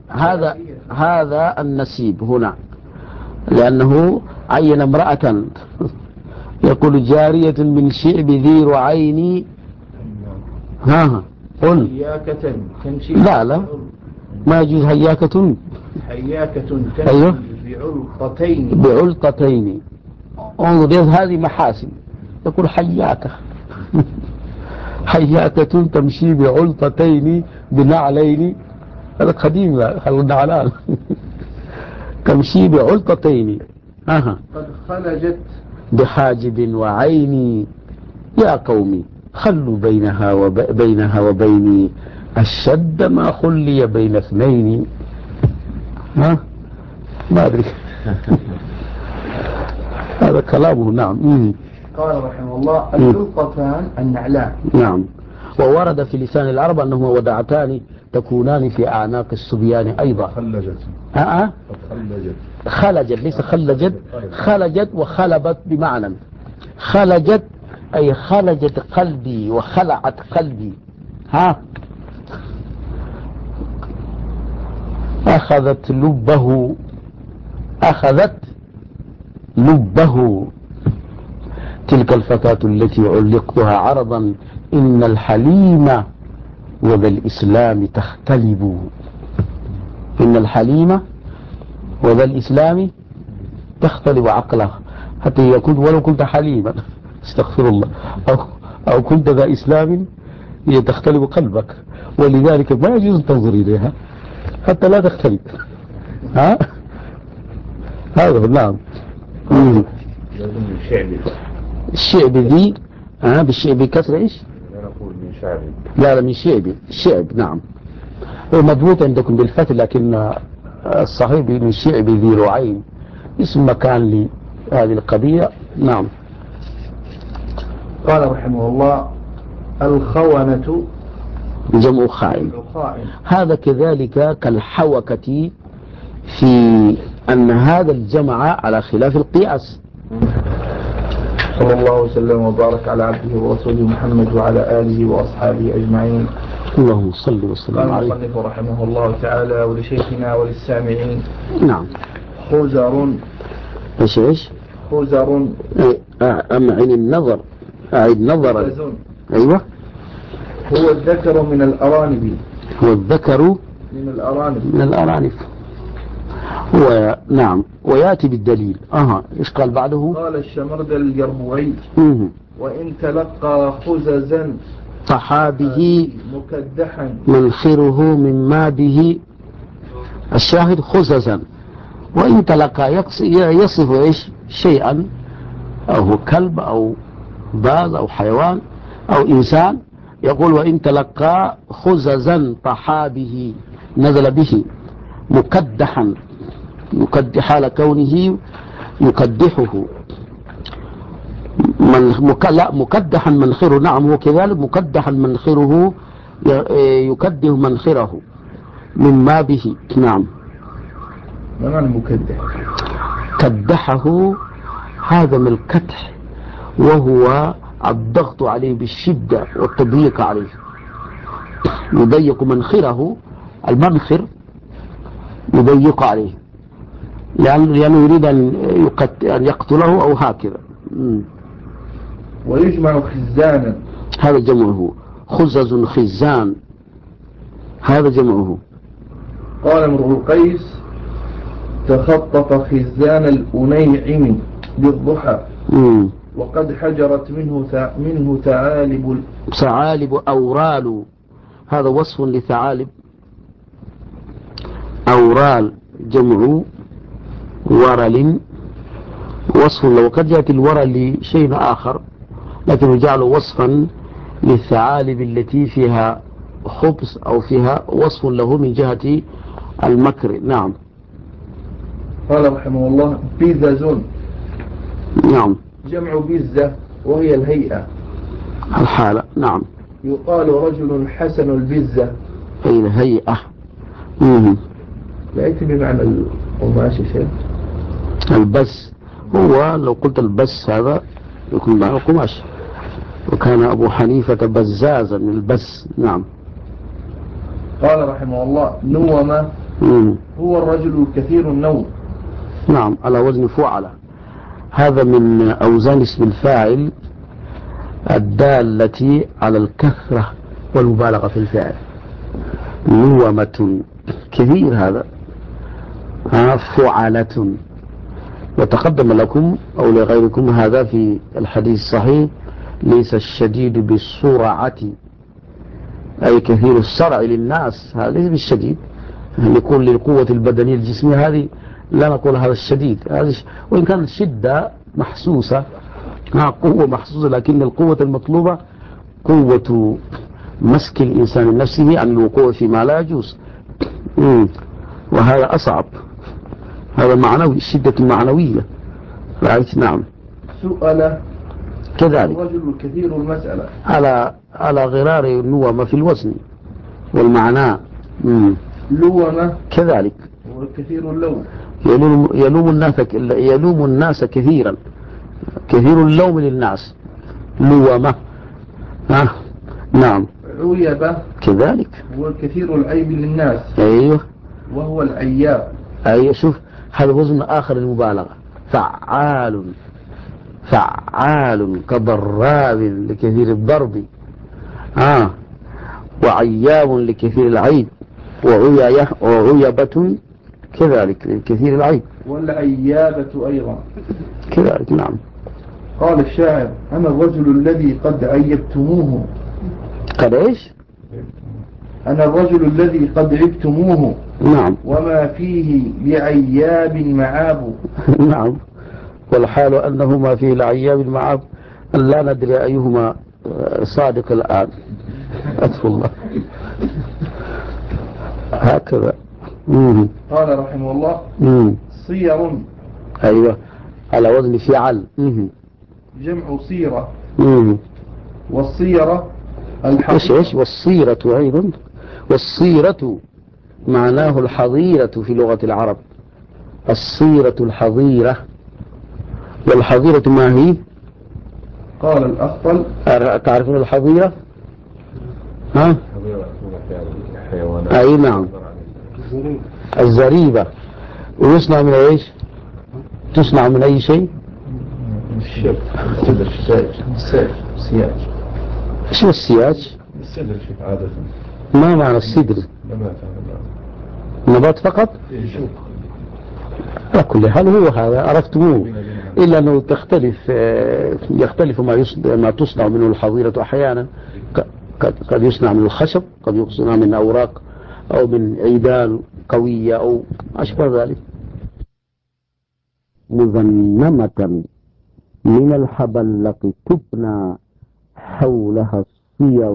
هذا النسيب هنا، لأنه عين امرأة يقول جارية من شعب ذي رعين. ها قل. حياكة تمشي لا ما يجوز هياكة. حياكة تمشي أيوه بعلقتين. بعلقتين. انظر هذه محاسن. يقول حياكة حياكة تمشي بعلقتين بنعلين. هذا قديم النعلان تمشي بعلقتين. قد خلجت بحاجب وعيني. يا قومي خلوا بينها وبيني الشد ما خلي بين اثنين. ما أدري هذا كلامه. نعم. قال رحمه الله العلقتان النعلان. نعم. وورد في لسان العرب أنهما ودعتان تكونان في أعناق الصبيان أيضا. خلجت ليس خلجت. خلجت وخلبت بمعنى. خلجت أي خلجت قلبي وخلعت قلبي. أخذت لبه تلك الفتاة التي علقتها عرضا إن الحليم وذا الإسلام تختلب. إن الحليم وذا الإسلام تختلب عقله حتى يكون ولو كنت حليما استغفر الله أو كنت ذا إسلام تختلب قلبك. ولذلك ما يجوز أن تنظر إليها حتى لا تختلب. هذا نعم. الشعب ذي بالشعب كسر إيش؟ لا من شعب. الشعب نعم هو مضبوط عندكم بالفتح لكن الصحيح من شعب ذي رعين اسم مكان لهذه القضية. نعم. قال رحمه الله الخونة جمع خائن. هذا كذلك كالحوكة في أن هذا الجمع على خلاف القياس. صلى الله وسلم وبارك على عبده ورسوله محمد وعلى آله وأصحابه أجمعين. اللهم صل وسلم عليه. قال المصنف رحمه الله تعالى ولشيخنا وللسامعين. نعم. خزر. ايش خزر أعين النظر. أعيد نظرا. أيوة. هو الذكر من الأرانب. هو الذكر من الأرانب. هو نعم ويأتي بالدليل. إيش قال بعده؟ قال الشمرد الجربوعي وإن تلقى خززا طحى به مكدحا منخره مما به. الشاهد خززا. وإن تلقى يصف إيش شيئا أو هو كلب أو باز أو حيوان أو إنسان يقول وإن تلقى خززا طحى به نزل به مكدحا حال كونه يكدحه مكدحا منخره. نعم هو كذلك مكدحا منخره يكده منخره مما به. نعم. ما معنى مكدح؟ كدحه هذا من الكدح وهو الضغط عليه بالشدة والتضييق عليه. يضيق منخره. المنخر يضيق عليه لأنه يريد أن يقتله أو هكذا. ويجمع خزانا. هذا جمعه. خزز خزان هذا جمعه. قال امرؤ القيس تخطف خزان الأنيعم بالضحى وقد حجرت منه ثعالب أورال. هذا وصف لثعالب. أورال جمع ورل وصف له. وقد يأتي الورل لشيء آخر لكن يجعل وصفا للثعالب التي فيها خبز أو فيها وصف له من جهة المكر. نعم. قال رحمه الله بيزازون. نعم. جمع بيزة وهي الهيئة الحالة. نعم. يقال رجل حسن البزة أي الهيئة. لا يأتي بمعنى القماش شيء. البس هو لو قلت البس هذا يكون معنى القماش. وكان أبو حنيفة بزازا من البس. نعم. قال رحمه الله نوم هو الرجل كثير النوم. نعم على وزن فعل. هذا من أوزان اسم الفاعل الدالة على الكثرة والمبالغة في الفعل. لومة كثير هذا، فعلة. وتقدم لكم أو لغيركم هذا في الحديث الصحيح: ليس الشديد بالسرعة، أي كثير الصرع للناس، هذا ليس بالشديد. يكون للقوة البدنية الجسمية هذه لا نقول هذا الشديد، وإن كانت الشدة محسوسة، قوة محسوسة، لكن القوة المطلوبة قوة مسك الإنسان لنفسه عن الوقوع فيما لا يجوز. وهذا أصعب، هذا معنوي، الشدة المعنوية. رأيت؟ نعم. سؤال كذلك الرجل كثير المسألة على غرار النوم في الوزن والمعنى. لومة كذلك وكثير اللوم، يلوم الناس كثيرا، كثير اللوم للناس، لومة. نعم. عيبة كذلك وكثير العيب للناس. أيوه، وهو العياب. أيوه. شوف هذا وزن آخر المبالغة، فعال، فعال كضراب لكثير الضرب، وعياب لكثير العيب، وعيبة كذلك لكثير العيب، والعيابة أيضا كذلك. نعم. قال الشاعر: أنا الرجل الذي قد عيبتموه. قال إيش؟ أنا الرجل الذي قد عيبتموه. نعم. وما فيه لعياب معاب. نعم. والحال أنه ما فيه لعياب معاب، لا ندري أيهما صادق الآن. أسف الله. هكذا. قال رحمه الله: صير. أيوة، على وزن فعل. جمع صيرة. والصيرة إيش والصيرة أيضا. والصيرة معناه الحظيرة في لغة العرب، الصيرة الحظيرة. والحظيرة ما هي؟ قال الأخطل: تعرفون الحظيرة؟ أي نعم، الزريبة. ويصنع من إيش؟ تصنع من أي شيء؟ السياج. شو السياج؟ السدر شوف عادة. ما معنى السدر؟ نبات فقط؟ على كل حال هو هذا عرفتموه، إلا أنه يختلف ما تصنع منه الحظيرة. أحيانا قد يصنع من الخشب، قد يصنع من أوراق أو من عيدان قوية أو أشبه ذلك. مذنمة من الحبلق تبنى حولها الصير.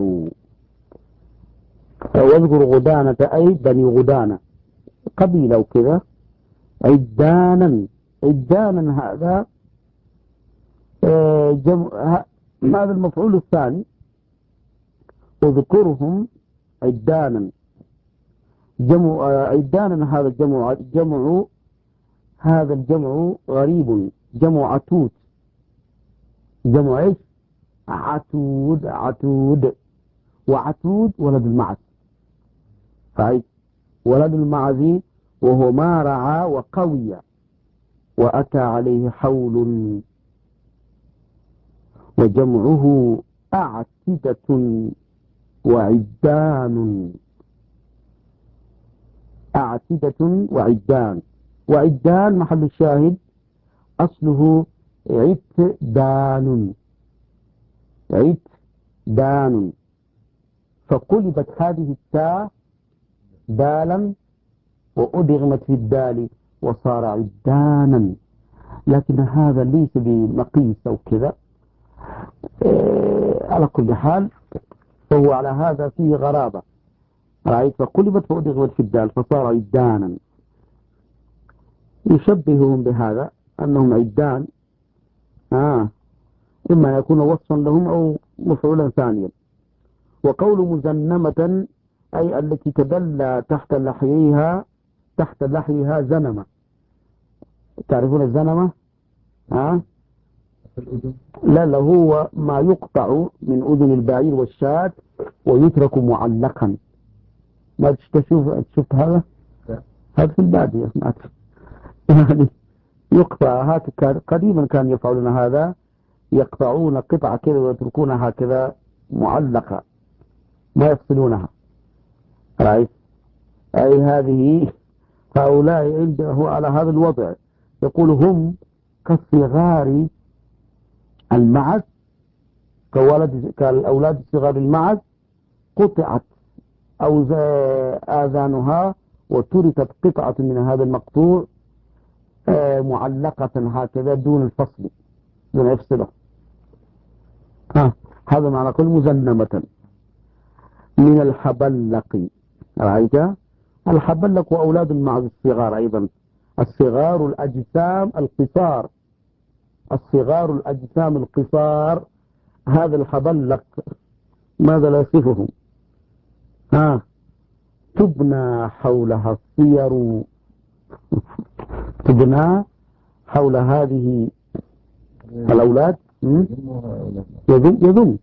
واذكر غدانة أي بني غدانة، قبيلة وكذا. عدانا هذا هذا المفعول الثاني، اذكرهم عدانا. عدانا هذا هذا الجمع غريب، جمع عتود. جمع ايش؟ عتود. وعتود ولد المعز، ولد المعز، وهو ما رعى وقوي وأتى عليه حول. وجمعه أعتدة وعدان. أعتدة وعدان. وعدان محل الشاهد أصله عتدان، فقلبت هذه التاء دالا وأدغمت في الدال وصار عدانا، لكن هذا ليس بمقيس أو كذا. على كل حال فهو على هذا فيه غرابة. رأيت فقلبت وأدغمت في الدال فصار عدانا. يشبههم بهذا أنهم عدان، إما يكون وصفا لهم أو مفعولا ثانيا. وقول مزنمة أي التي تدلى تحت لحيها زنمة. تعرفون الزنمة؟ لا هو ما يقطع من أذن البعير والشاة ويترك معلقا. ما شفت هذا؟ هذا في البادية يعني يقطع هكذا. قديما كانوا يفعلون هذا، يقطعون قطعة كذا ويتركونها هكذا معلقة ما يفصلونها، رأيت؟ أي هذه هؤلاء عنده على هذا الوضع، يقول هم كالصغار المعز، كالأولاد الصغار المعز، قطعت أو آذانها وتركت قطعة من هذا المقطوع معلقة هكذا دون الفصل، دون يفصله. هذا معنى كل مزنمة من الحبلق، رأيت؟ الحبلق وأولاد المعز الصغار أيضا، الصغار الأجسام القصار، الصغار الأجسام القصار، هذا الحبلق ماذا لا يصفهم؟ تبنى حولها الصير، تبنى حول هذه الأولاد، يذم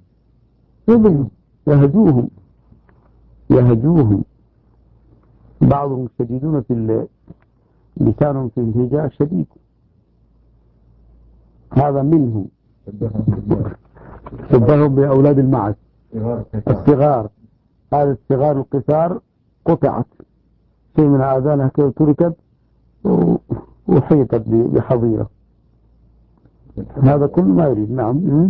يهجوهم. بعضهم شديدون في لسانهم في الهجاء شديد، هذا منهم. شبههم بأولاد المعز الصغار، هذا الصغار القصار قطعت شيء من آذانها كي تركت وحيطت بحظيرة. هذا كل ما يريد. نعم.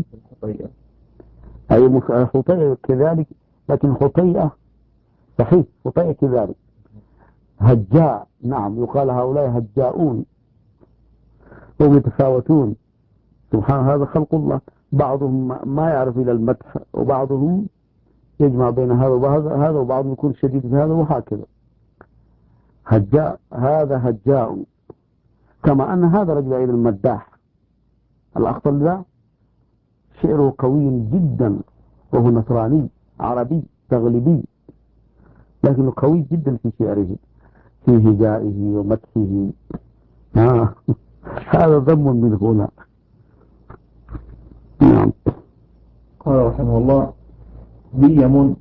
أي خطيئة كذلك، لكن خطيئة صحيح، خطيئة كذلك. هجاء، نعم، يقال هؤلاء هجاؤون، هم يتفاوتون. سبحان هذا خلق الله، بعضهم ما يعرف إلى المدح، وبعضهم يجمع بين هذا وهذا، وبعضهم يكون شديد في هذا، وهكذا. هجاء، هذا هجاء. كما أن هذا رجل أيضا المداح الأخطل ذا شعره قوي جدا، وهو نصراني عربي تغلبي، لكنه قوي جدا في شعره، في هجائه ومدحه. هذا ضم من هنا. نعم. قال رحمه الله: ديم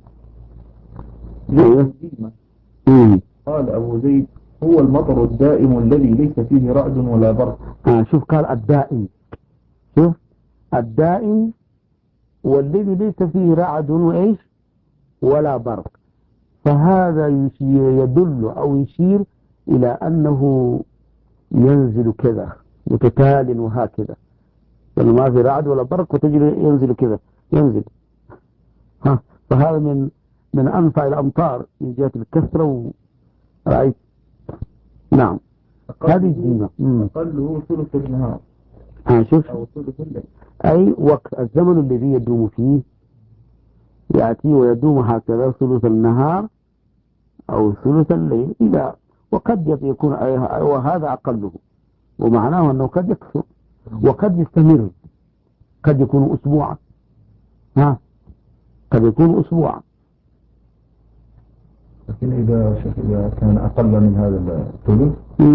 قال أبو زيد: هو المطر الدائم الذي ليس فيه رعد ولا برق. شوف، قال الدائم، شوف الدائم والذي ليس فيه رعد وإيش ولا برق، فهذا يدل أو يشير إلى أنه ينزل كذا متتال وهكذا، لأنه ما في رعد ولا برق وتجري ينزل كذا، ينزل. فهذا من أنفع الأمطار من جهة الكثرة، رأيت؟ نعم. هذه الجيمة أقله ثلث النهار، شوف، أو ثلث الليل، أي وقت الزمن الذي يدوم فيه يأتي ويدوم هكذا ثلث النهار أو ثلث الليل، إذا وقد يكون وهذا أقله، ومعناه أنه قد يكثر وقد يستمر، قد يكون أسبوعا، قد يكون أسبوعا. لكن إذا كان أقل من هذا الثلث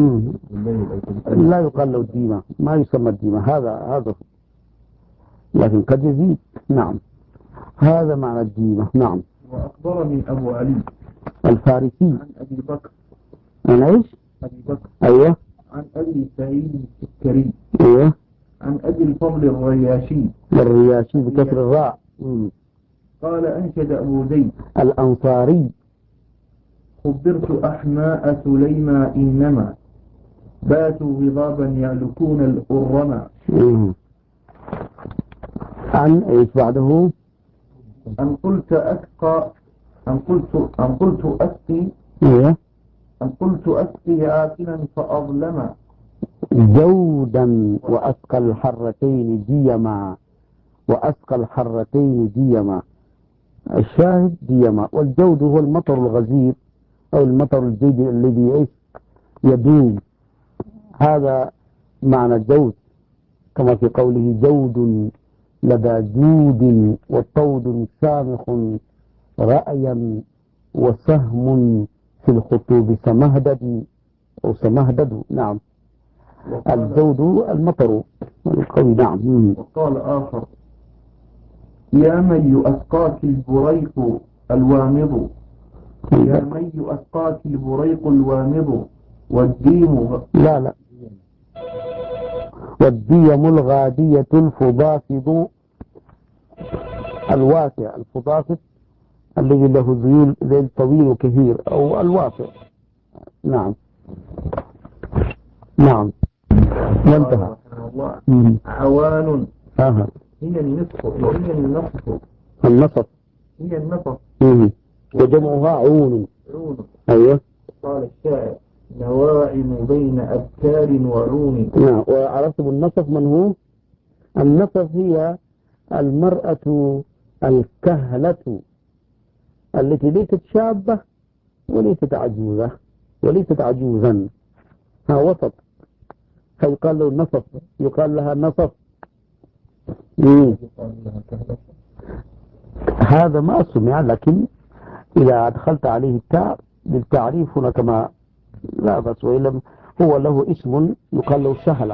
لا يقال له الديمة، ما يسمى الديمة، هذا لكن قد يزيد. نعم، هذا معنى الديمة. نعم. وأخبرني أبو علي الفارسي عن أبي بكر، عن إيش؟ أبي بكر، أيوه، عن أبي سعيد السكري، أيوه، عن أبي الفضل الرياشي بكسر الراء. قال: أنشد أبو زيد الأنصاري: خبرت أحماء سليما إنما باتوا غضابا يعلكون الأرما. عن إيش بعده؟ أن قلت أسقى، أن قلت أسقي، أن قلت أسقي آكلا فأظلما جودا وأسقى الحرتين ديما، وأسقى الحرتين ديما، الشاهد ديما. والجود هو المطر الغزير أو المطر الجيد الذي يدوم، هذا معنى الجود، كما في قوله: جود لدى جود وطود سامخ رأيا وسهم في الخطوب سمهدد أو سمهدد. نعم، الجود المطر القوي. نعم. وقال آخر: يا من يؤسقاك البريق الوامض، يا من يؤسقاك البريق الوامض والديم. لا والديم الغادية الفضافض الواسع، الفضافض الذي له ذيل طويل وكثير، أو الواسع. نعم نعم. وانتهى. عوان هي النصف، هي النصف، هي النصف. وجمعها عون. أيوة. قال الشاعر: نواعم بين أبكار وعون. نعم. وعرفتم النصف من هو؟ النصف هي المرأة الكهلة التي ليست شابة وليست عجوزة وليست عجوزا، وسط، فيقال له النصف، يقال لها نصف. هذا ما سمع، لكن إذا أدخلت عليه التاء للتعريف هنا كما لا بس، وإلا هو له اسم يقال له شهلة.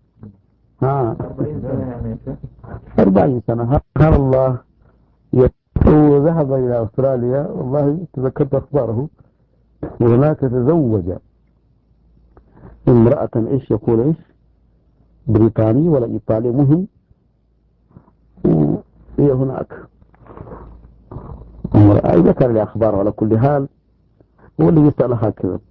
40 سنة يعني. 40 سنة. سبحان الله. هو ذهب إلى أستراليا، والله تذكرت أخباره، وهناك تزوج امرأة إيش يقول إيش بريطاني ولا إيطالي مهم، وهي هناك أي ذكر لي أخبار. على كل حال هو اللي يسأل هكذا.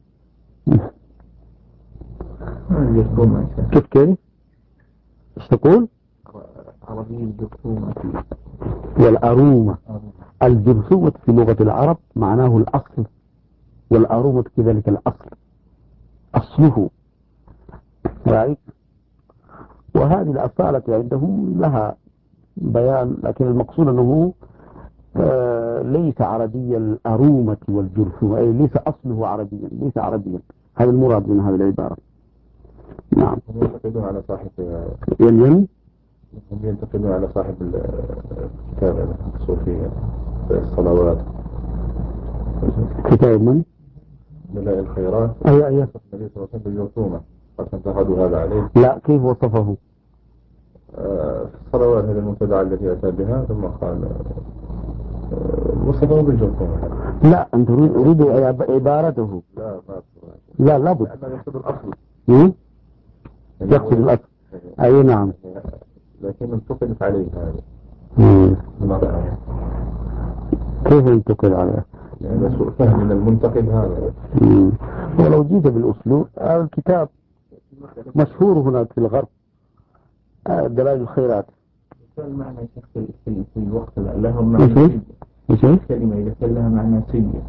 كيف إيش تقول؟ عربي الجرثومة والأرومة. الجرثومة في لغة العرب معناه الأصل، والأرومة كذلك الأصل، أصله، رأيت. وهذه الأصالة عندهم لها بيان، لكن المقصود أنه ليس عربي الأرومة والجرثومة، أي ليس أصله عربيا، ليس عربيا. هذا المراد من هذه العبارة. نعم. هم ينتقدون على صاحب هم ينتقدون على صاحب الكتاب الصوفية في الصلوات. كتاب من؟ دلائل الخيرات. أي النبي صلى الله عليه وسلم بالجرثومة، قد انتقدوا هذا عليه. لا، كيف وصفه؟ في الصلوات هذه المبتدعة التي أتى بها، ثم قال وصفه بالجرثومة. لا، أنت أريد عبارته. لا لابد. لأنه يقصد الأصل. يقصد الأصل. أي نعم. لكن انتقدت عليه هذا. كيف انتقد عليه؟ يعني سوء فهم من المنتقد هذا. ولو جيت بالأسلوب، الكتاب مشهور هناك في الغرب، دلائل الخيرات. كان معنى في الوقت لهم معنى سيء. كلمة إذا كان لها معنى سيء.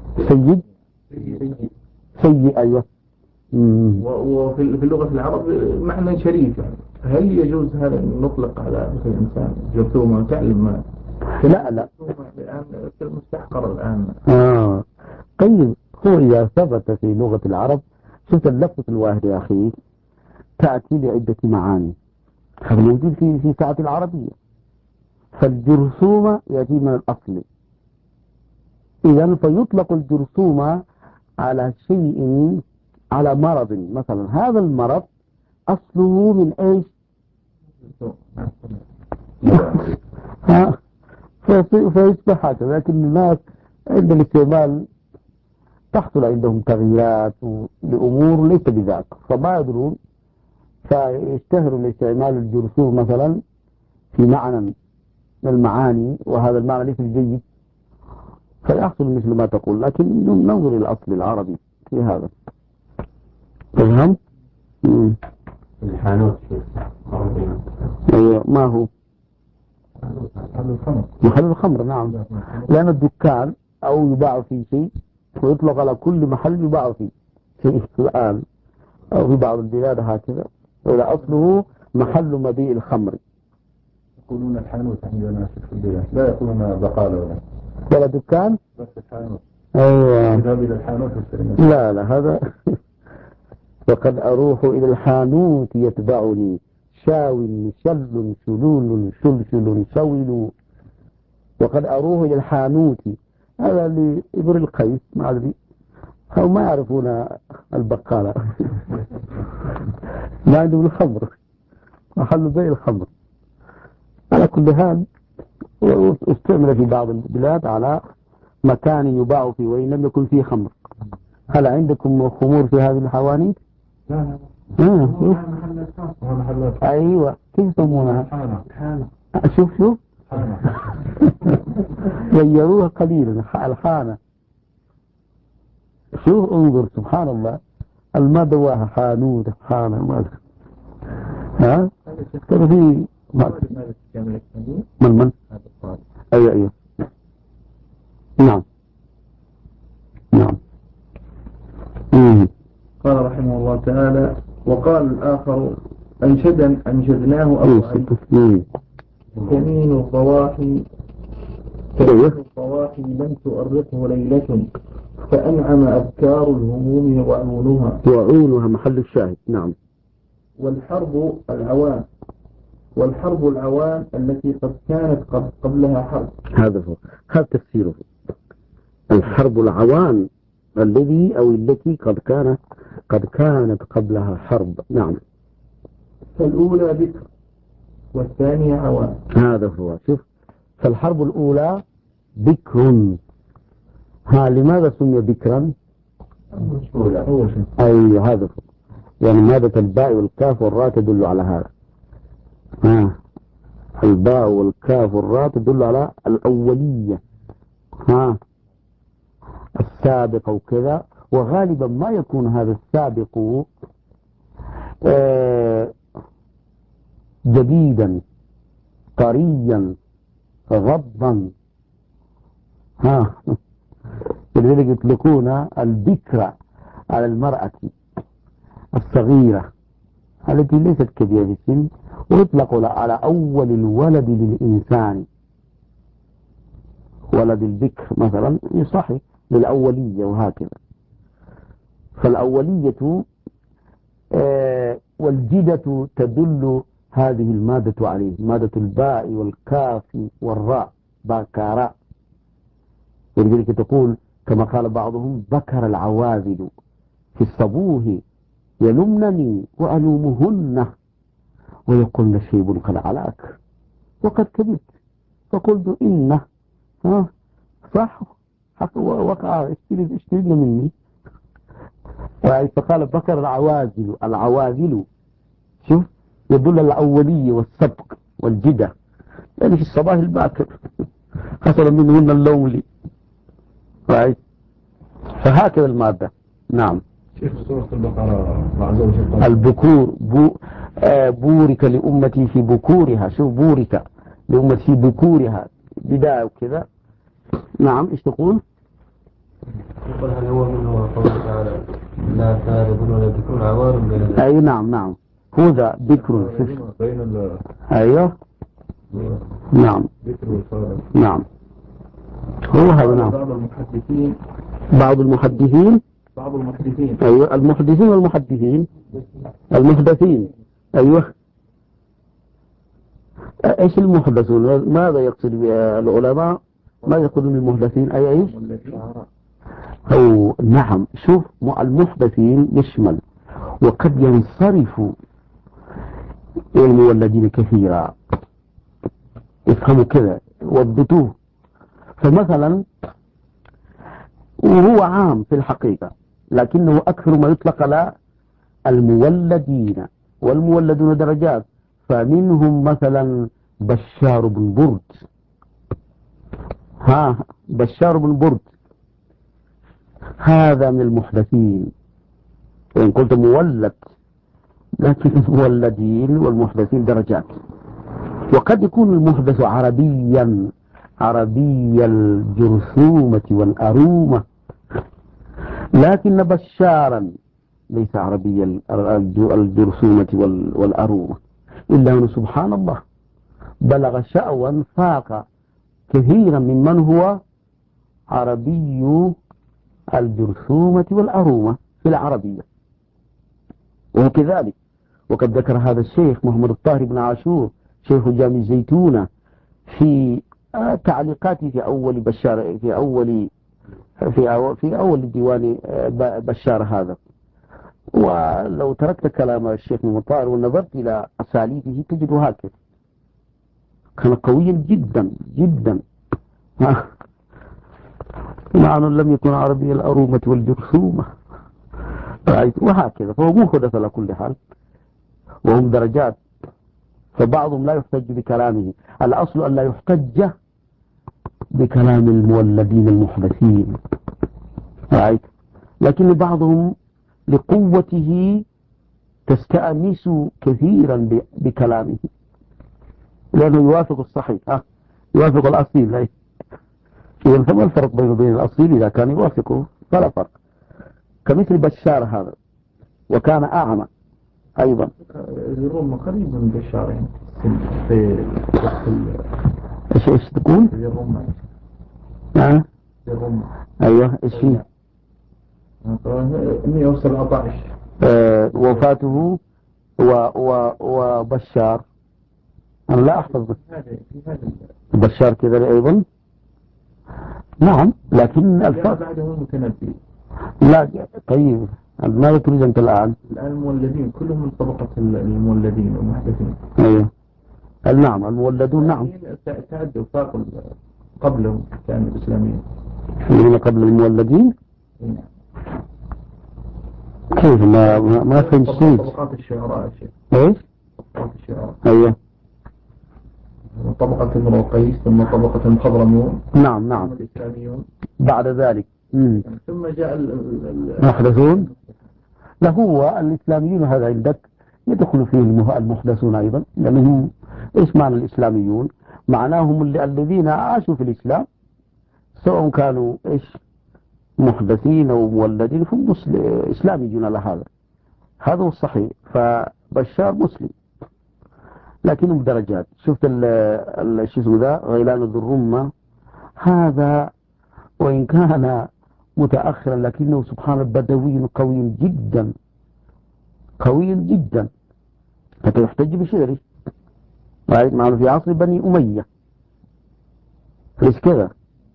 سيء أيوة. وفي اللغة العرب معنى شريف. يعني هل يجوز هذا أن نطلق على مثل الإنسان جرثومة وتعلم؟ لا الآن مستحقر الآن. طيب، هو إذا ثبت في لغة العرب، شفت اللفظة الواحد يا أخي تأتي لعدة معاني، هذا موجود في ساعة العربية. فالجرثومة يأتي من الأصل، إذا فيطلق الجرثومة على شيء، على مرض مثلا. هذا المرض أصله من إيش؟ فيصبح هكذا. لكن الناس عند الاستعمال تحصل عندهم تغييرات لأمور ليس بذاك، فما يدرون، فيشتهروا لاستعمال الجرثوم مثلا في معنى من المعاني، وهذا المعنى ليس جيد، فيحصل مثل ما تقول. لكن ننظر إلى الأصل العربي في هذا. تفهم؟ الحانوت أيوة. ما هو؟ محل الخمر. نعم. لأن الدكان أو يباع فيه شيء، ويطلق على كل محل يباع فيه شيء الآن، أو في بعض البلاد هكذا، ولا أصله محل مبيع الخمر. يقولون الحانوت عندنا في البلاد، لا يقولون بقالة ولا دكان، بس الحانوت. أيوة. يذهب إلى الحانوت. لا هذا وقد أروح إلى الحانوت يتبعني شاو شل شلول شلشل شول. وقد أروح إلى الحانوت، هذا لإبر القيس، ما أدري، أو ما يعرفون البقالة. ما عندهم الخمر، محل بيع الخمر. على كل حال استعمل في بعض البلاد على مكان يباع فيه وإن لم يكن فيه خمر. هل عندكم خمور في هذه الحوانيت؟ لا أيوة كيف يسمونها؟ شوف غيروها قليلا الحانة. شوف انظر سبحان الله المدوى حانوت حانة ماذا ها كان في من أيوة نعم قال رحمه الله تعالى وقال الآخر أنشدناه أبو علي كمين الضواحي لم تؤرقه ليلة فأنعم أبكار الهموم وعونها محل الشاهد. نعم. والحرب العوان التي قد كانت قبلها حرب. هذا تفسيره. الحرب العوان التي قد كانت قبلها حرب. نعم. فالأولى بكر والثانية عوان. هذا هو. شوف فالحرب الأولى بكر. لماذا سمي بكرا؟ أي هذا هو. يعني مادة الباء والكاف والراء تدل على هذا. الباء والكاف والراء تدل على الأولية السابق وكذا. وغالبا ما يكون هذا السابق جديدا طريا غضا لذلك يطلقون البكرة على المرأة الصغيرة التي ليست كبيرة في السن ويطلق على أول الولد للإنسان. ولد البكر مثلا يصحي للأولية وهكذا. فالأولية والجدة تدل هذه المادة عليه مادة الباء والكاف والراء بكراء. ولذلك تقول كما قال بعضهم بكر العواذل في الصبوه يلمنني وألومهن ويقولن شيب قد علاك وقد كبرت فقلت إنه صح وقع اشترينا مني. فقال بكر العواذل شوف يدل الأولية والسبق والجدة يعني في الصباح الباكر حصل منهن اللوم لي. فهكذا المادة. نعم. شيخ سورة البقرة البكور بورك لأمتي في بكورها. شوف بورك لأمتي في بكورها بداية وكذا. نعم. ايش تقول؟ يقول هل هو منه قوله تعالى لا فارض ولا بكر عوار بين ذلك. أي نعم هو ذا بكر بين أيوه نعم بكر والفارض. نعم هو هذا. نعم. بعض المحدثين أيوه المحدثين أيوه. ايش المحدثون؟ ماذا يقصد العلماء؟ ماذا يقولون المحدثين؟ ايش؟ أو نعم. شوف المحدثين يشمل وقد ينصرف المولدين كثيرا. افهموا كذا وضبطوه. فمثلا وهو عام في الحقيقة لكنه أكثر ما يطلق على المولدين والمولدون درجات. فمنهم مثلا بشار بن برد. بشار بن برد هذا من المحدثين. وإن قلت مولد لكن المولدين والمحدثين درجات. وقد يكون المحدث عربي الجرثومة والأرومة لكن بشارا ليس عربي الجرثومة والأرومة إلا أنه سبحان الله بلغ شأوا فاق كثيرا ممن هو عربي الجرثومة والأرومة في العربية. وكذلك وقد ذكر هذا الشيخ محمد الطاهر بن عاشور شيخ جامع الزيتونة في تعليقاته في أول بشار في أول ديوان بشار هذا. ولو تركت كلام الشيخ محمد الطاهر ونظرت إلى أساليبه تجد هكذا كان قويا جدا جدا مع أنه لم يكن عربي الأرومة والجرثومة رأيت وهكذا، فهو مو حدث على كل حال، وهم درجات. فبعضهم لا يحتج بكلامه، الأصل أن لا يحتج بكلام المولدين المحدثين، رأيت. لكن بعضهم لقوته تستأنس كثيرا بكلامه، لأنه يوافق الصحيح، يوافق الأصيل. إذا فما الفرق بين الأصيل إذا كان يوافقه؟ فلا فرق. كمثل بشار هذا، وكان أعمى أيضا. الروم قريب من بشار يعني في إيش تقول؟ في الروم في الروم أيوه، إيش فيه؟ 117 وفاته وبشار، أنا لا أحفظ بشار كذا أيضا. نعم، لكن الفرق بعده المتنبي. لا. طيب ماذا تريد أنت الآن؟ الآن المولدين كلهم من طبقة المولدين والمحدثين. أيوه، نعم، المولدون نعم. تعدوا فاق قبلهم كانوا الإسلاميين. الذين قبل المولدين كيف؟ ما فهمت شيء. طبقات الشعراء شيء. ايش؟ طبقات الشعراء. ايوه. طبقة امرؤ قيس، ثم طبقة المخضرمون. نعم ثم الإسلاميون. بعد ذلك ثم جاء المحدثون. لا، هو الإسلاميون هذا عندك يدخل فيه المحدثون أيضا، لأنهم إيش معنى الإسلاميون؟ معناهم الذين عاشوا في الإسلام، سواء كانوا إيش محدثين أو مولدين، فهم إسلاميون على هذا هو الصحيح. فبشار مسلم لكنه بدرجات. شفت شو اسمه ذا غيلان ذو الرمة هذا، وإن كان متأخرا لكنه سبحان بدوي قوي جدا، قوي جدا، حتى يحتج بشعره. رأيت معه في عصر بني أمية، ليش كذا؟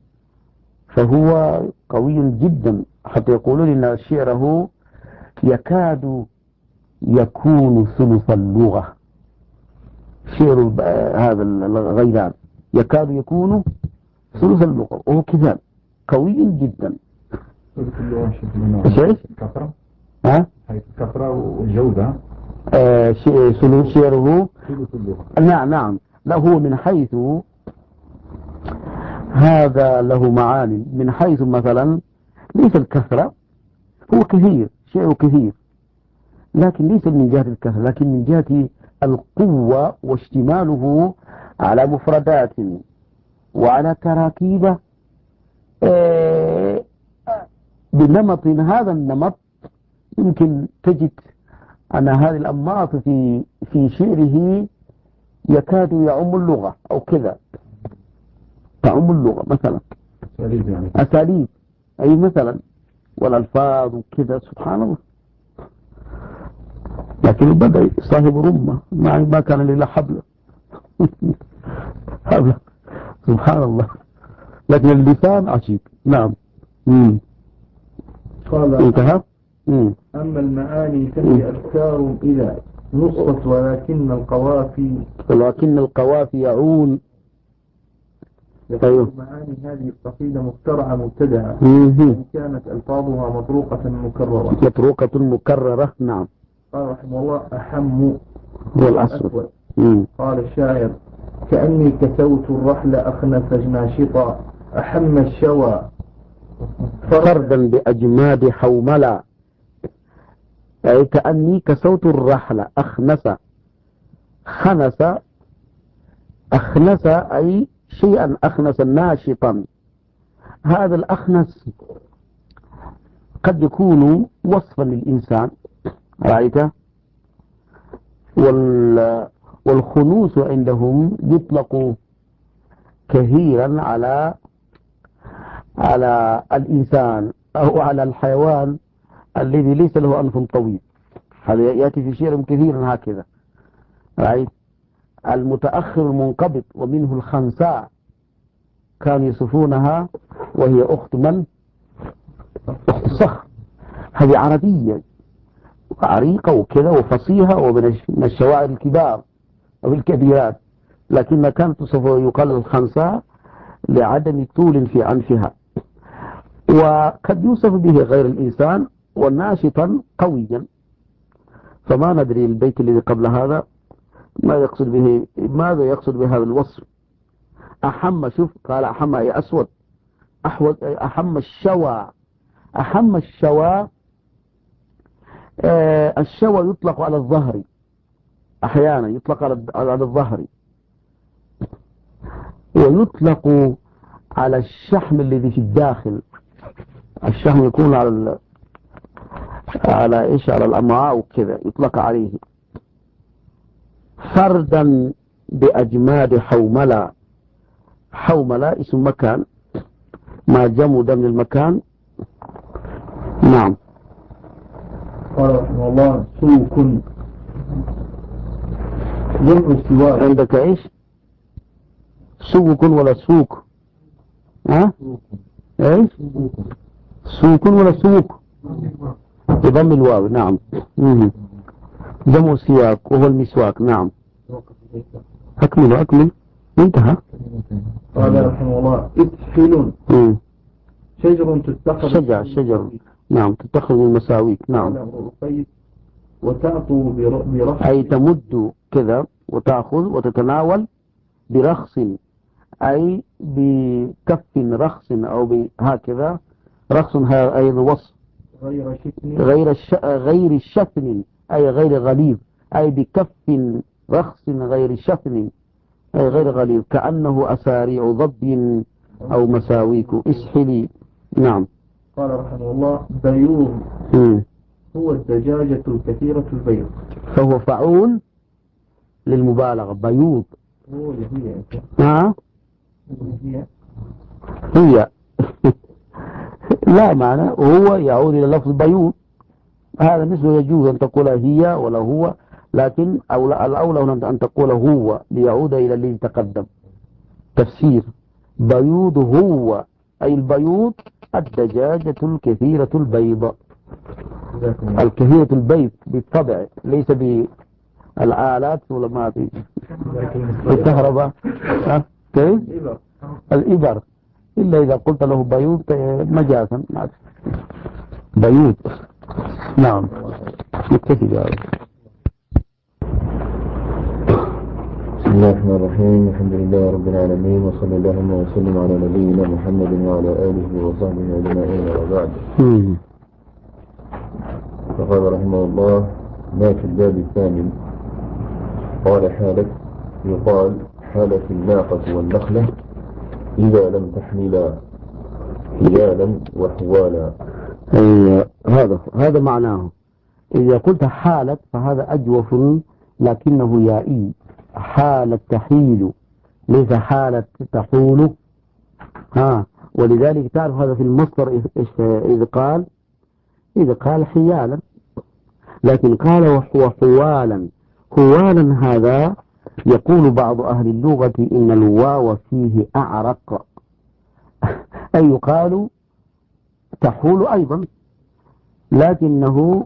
فهو قوي جدا، حتى يقولون إن شعره يكاد يكون ثلث اللغة. شعر هذا الغيلان يكاد يكون ثلث اللغة، وهو كذا قوي جدا. ثلث اللغة شيء؟ الكثرة؟ حيث الكثرة والجودة. شعره ثلث اللغة. نعم. له من حيث هذا له معاني، من حيث مثلا ليس الكثرة، هو كثير، شيء كثير، لكن ليس من جهة الكثرة، لكن من جهة القوة واشتماله على مفردات وعلى تراكيب بنمط. هذا النمط يمكن تجد أن هذه الأنماط في شعره يكاد يعم اللغة أو كذا، تعم اللغة مثلا. أساليب يعني. أساليب، أي مثلا، والألفاظ وكذا، سبحان الله. لكن بدأ صاحب رمة ما كان لله حبل حبل، سبحان الله. لكن اللسان عجيب. نعم. قال انتهى. أما المعاني فهي أذكار إذا نصت، ولكن القوافي يعون. أيوه. معاني هذه القصيدة مخترعة مبتدعة، وإن كانت ألفاظها مطروقة مكررة. نعم. قال رحمه الله: أحم هو الأسود. قال الشاعر: كأني كسوت الرحل أخنس ناشطا، أحم الشوى فردا بأجماد حوملا. أي كأني كسوت الرحل أخنس. أخنس أي شيئا أخنس ناشطا. هذا الأخنس قد يكون وصفا للإنسان، رأيته. والخنوس عندهم يطلق كثيرا على الإنسان أو على الحيوان الذي ليس له أنف طويل. هذا يأتي في شعر كثيرا هكذا، رأيت. المتأخر المنقبض، ومنه الخنساء، كانوا يصفونها وهي أخت من؟ أخت الصخر. هذه عربية عريقة وكذا وفصيحة، ومن الشواعر الكبار أو الكبيرات، لكنها كانت تصف يقال الخنساء لعدم طول في أنفها. وقد يوصف به غير الإنسان وناشطا قويا. فما ندري البيت الذي قبل هذا ما يقصد به، ماذا يقصد بهذا الوصف. أحم، شوف قال أحم أي أسود، أحوج أي أحم الشوى. أحم الشوى، الشوى يطلق على الظهر، أحيانا يطلق على الظهر، ويطلق على الشحم الذي في الداخل. الشحم يكون على إيش، على الأمعاء وكذا يطلق عليه. فردا بأجماد حوملة. حوملة اسم مكان، ما جمد من المكان. نعم. قال رحمه الله سوق جمع سواك. عندك ايش، سوق ولا سوق؟ ها ايش، سوق ولا سوق؟ بضم الواو. نعم. جمع سواك وهو المسواك. نعم. أكمل انتهى. قال رحمه الله إسحل شجر تتخذ، شجر نعم، تتخذ من المساويك. نعم. وتعطو برخص، أي تمد كذا وتأخذ وتتناول برخص، أي بكف رخص أو هكذا. رخص أي وصف غير الشفن، أي غير غليظ، أي بكف رخص غير شفن، أي غير غليظ، كأنه أساريع ضب أو مساويك. اسحلي. نعم. قال رحمه الله بيوض هو الدجاجة الكثيرة البيض، فهو فعول للمبالغة. بيوض هو هي لا معنى، وهو يعود إلى لفظ بيوض. هذا مثله يجوز أن تقول هي ولا هو، لكن الأولى أن تقول هو ليعود إلى الذي تقدم. تفسير بيوض هو أي البيوض الدجاجة الكثيرة البيض. الكثيرة البيض بالطبع، ليس بالآلات ولا ما بالكهرباء. كيف الإبر، إلا إذا قلت له بيوض مجازا بيوض. نعم. نكتفي بهذا. بسم الله الرحمن الرحيم. الحمد لله رب العالمين، وصلى اللهم وسلم على نبينا محمد وعلى آله وصحبه أجمعين، وبعد. فقال رحمه الله ما في الباب الثامن. قال حالة، يقال حالة الناقة والنخلة إذا لم تحملا حيالا وحوالا. هذا معناه. إذا قلت حالة فهذا أجوف، لكنه يائي. حالة تحيل، ليس حالة تحول. ولذلك تعرف هذا في المصدر إذا قال حيالا، لكن قال وحوالا. حوالا هذا يقول بعض أهل اللغة إن الواو فيه أعرق، أي يقال تحول أيضا، لكنه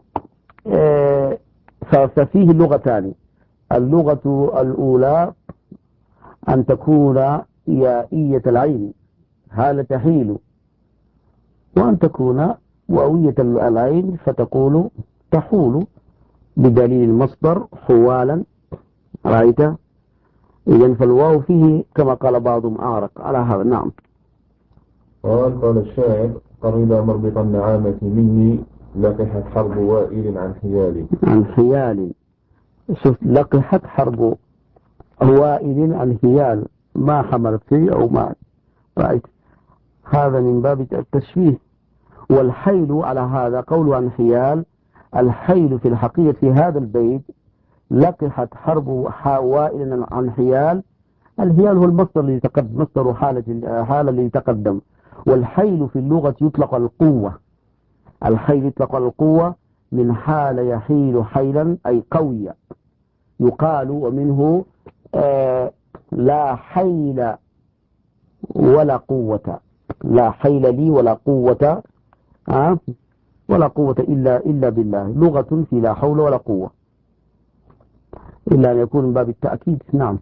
ففيه اللغتان. اللغة الأولى أن تكون يائية العين هالة تحيل، وأن تكون واوية العين فتقول تحول، بدليل المصدر حوالا. رأيت؟ إذن فالواو فيه كما قال بعضهم أعرق على هذا. نعم. قال الشاعر قرب مربط النعامة مني لقحت حرب وائل عن حيال. شوف، لقحت حرب وائل عن حيال، ما حملت فيه أو ما. رأيت؟ هذا من باب التشبيه. والحيل على هذا قول عن حيال. الحيل في الحقيقة في هذا البيت لقحت حرب وائل عن حيال. الحيال هو المصدر الذي تقدم، مصدر حالة الذي تقدم. والحيل في اللغة يطلق على القوة. الحيل يطلق على القوة، من حال يحيل حيلا أي قوية. يقال ومنه لا حيل ولا قوة، لا حيل لي ولا قوة، ولا قوة إلا بالله. لغة في لا حول ولا قوة، إلا أن يكون من باب التأكيد. نعم.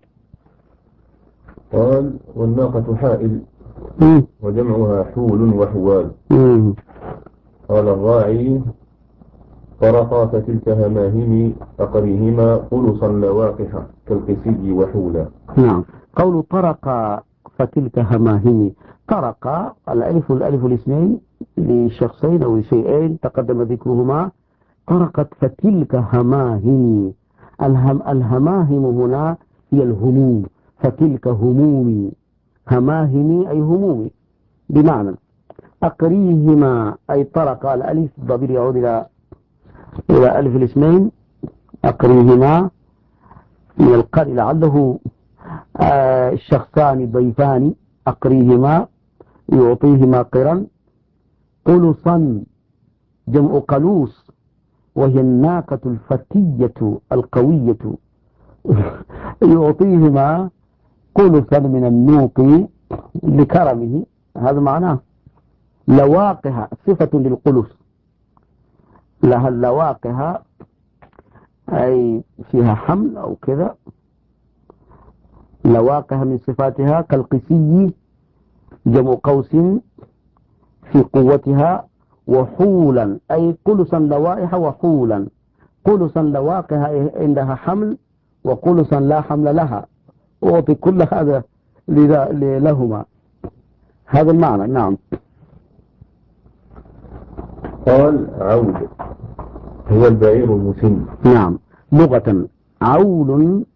قال والناقة حائل وجمعها حول وحوال. قال الراعي طرقا فتلك هماهم أقريهما خلصا لواقح كالقسي وحولا. نعم. قول طرق فتلك هماهم، طرق الألف الاثنين لشخصين أو لشيئين تقدم ذكرهما. طرقت فتلك هماهم، الهماهم هنا هي الهموم، فتلك همومي، هماهم أي همومي بمعنى أقريهما، أي طرق الألف الضمير يعود إلى ألف الاثنين، أقريهما من القرء لعله الشخصان ضيفان، أقريهما يعطيهما قرا. قلصا جمع قلوص وهي الناقة الفتية القوية يعطيهما قلصا من النوق لكرمه، هذا معناه. لواقها صفة للقلص، لها اللواقها أي فيها حمل أو كذا، لواقها من صفاتها كالقسي جمع قوس في قوتها، وحولا أي قلصا لوائح وحولا، قلصا لواقها عندها حمل وقلصا لا حمل لها، أعطي كل هذا لهما، هذا المعنى. نعم. قال عود هو البعير المسن. نعم. لغة عود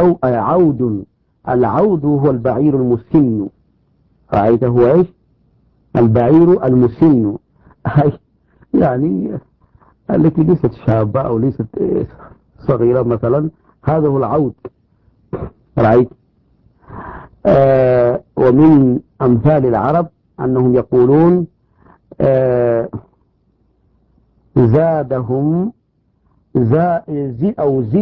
العود هو البعير المسن، رأيته هو إيش؟ البعير المسن، يعني التي ليست شابة أو ليست صغيرة مثلا، هذا هو العود، رأيت. ومن أمثال العرب أنهم يقولون زادهم أو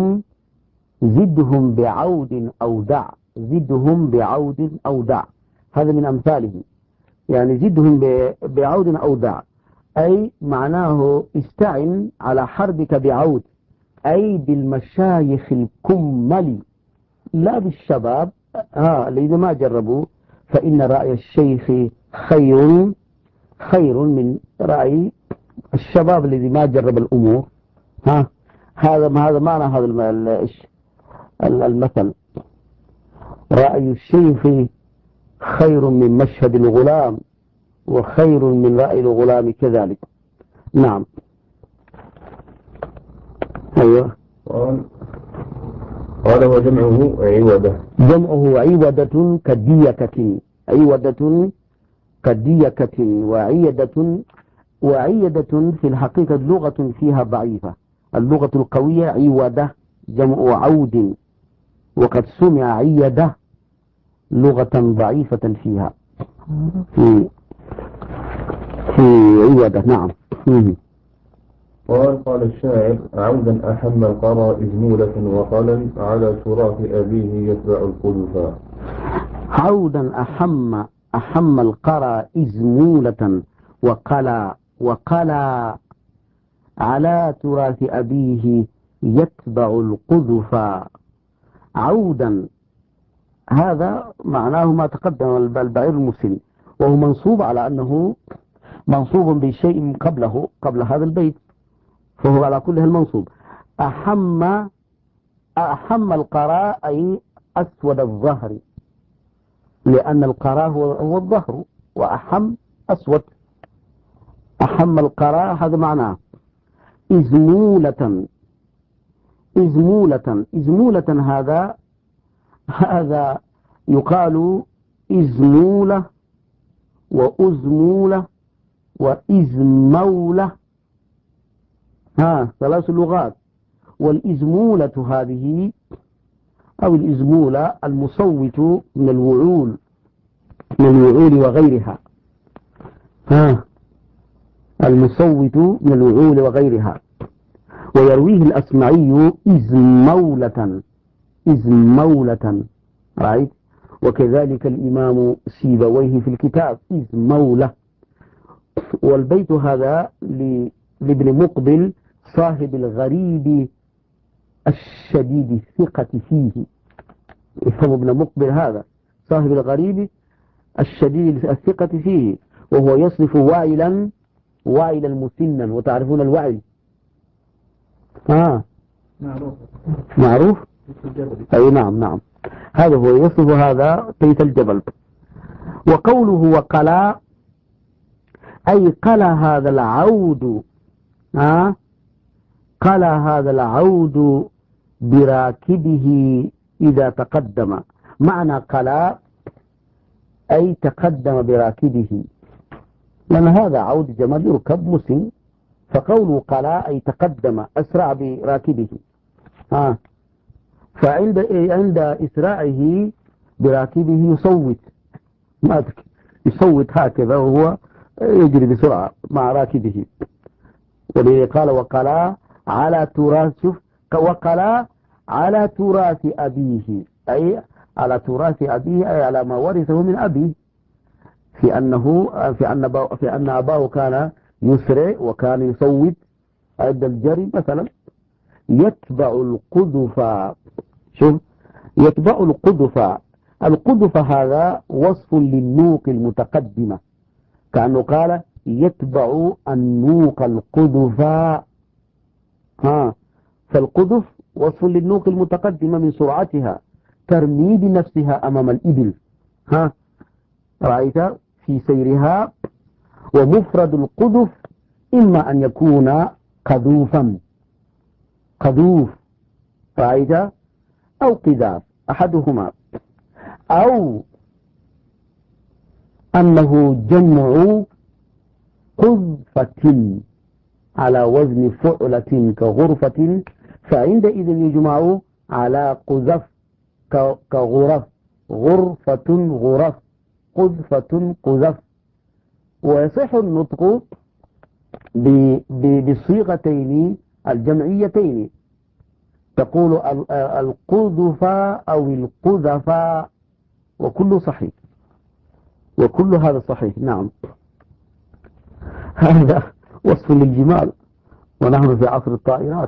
زدهم بعود أو دع، زدهم بعود أو دع، هذا من أمثاله، يعني زدهم بعود أو دع، أي معناه استعن على حربك بعود، أي بالمشايخ الكمل لا بالشباب الذين ما جربوا، فإن رأي الشيخ خير من رأي الشباب الذي ما جرب الأمور. هذا معنى هذا المثل، رأي الشيخ خير من مشهد الغلام وخير من رأي الغلام كذلك. نعم. أيوه. قال وجمعه عودة، جمعه عودة كديكة، عودة كديكة، وعيدة في الحقيقة لغة فيها ضعيفة، اللغة القوية عودة جمع عود، وقد سمع عيدة لغة ضعيفة فيها في عودة. نعم. قال الشاعر عودا أحم القرى إزمولة وقلا على تراث أبيه يتبع القلوفا. عودا أحم القرى إزمولة وقلا على تراث أبيه يتبع القذفا. عودا هذا معناه ما تقدم البعير المسن، وهو منصوب على أنه منصوب بشيء قبل هذا البيت، فهو على كل المنصوب. أحم القراء أي أسود الظهر، لأن القراء هو الظهر، وأحم أسود، أحم القراء هذا معناه. إزمولة هذا يقال إزمولة وأزمولة وإزمولة، ثلاث لغات. والإزمولة هذه أو الإزمولة المصوت من الوعول وغيرها، المصوت من الوعول وغيرها. ويرويه الأسمعي إزمولة، رأيت. وكذلك الإمام سيبويه في الكتاب إزمولة. والبيت هذا لابن مقبل صاحب الغريب الشديد الثقة فيه، يفهم ابن مقبل هذا صاحب الغريب الشديد الثقة فيه، وهو يصف واعلا مسنا، وتعرفون الوعي معروف. معروف. الجبل. أي نعم نعم، هذا هو يصف هذا قيس الجبل. وقوله وقلا أي قلا هذا العود، قلا هذا العود براكبه إذا تقدم. معنى قلا أي تقدم براكبه، لأن هذا عود جمل يركب مسن، فقوله قلا أي تقدم أسرع براكبه. فعند إسراعه براكبه يصوت، ما يصوت هكذا وهو يجري بسرعة مع راكبه. ولذلك قال وقلا على تراث، وقلا على تراث أبيه، أي على تراث أبيه، أي على ما ورثه من أبيه، في أن أباه كان يسرع وكان يصوت عند الجري مثلا. يتبع القذف، شوف، يتبع القذف. القذف هذا وصف للنوق المتقدمة، كأنه قال يتبع النوق القذف. فالقذف وصف للنوق المتقدمة من سرعتها، ترمي بنفسها أمام الإبل، رأيت في سيرها. ومفرد القذف إما أن يكون قذوفا، قذوف، رأيت، أو قذاف، أحدهما، أو أنه جمع قذفة على وزن فعلة كغرفة، فعندئذ يجمع على قذف كغرف، غرفة غرف، قذفة قذف. ويصح النطق بالصيغتين الجمعيتين، تقول القذف أو القذف، وكل صحيح، وكل هذا صحيح. نعم، هذا وصف للجمال ونحن في عصر الطائرات.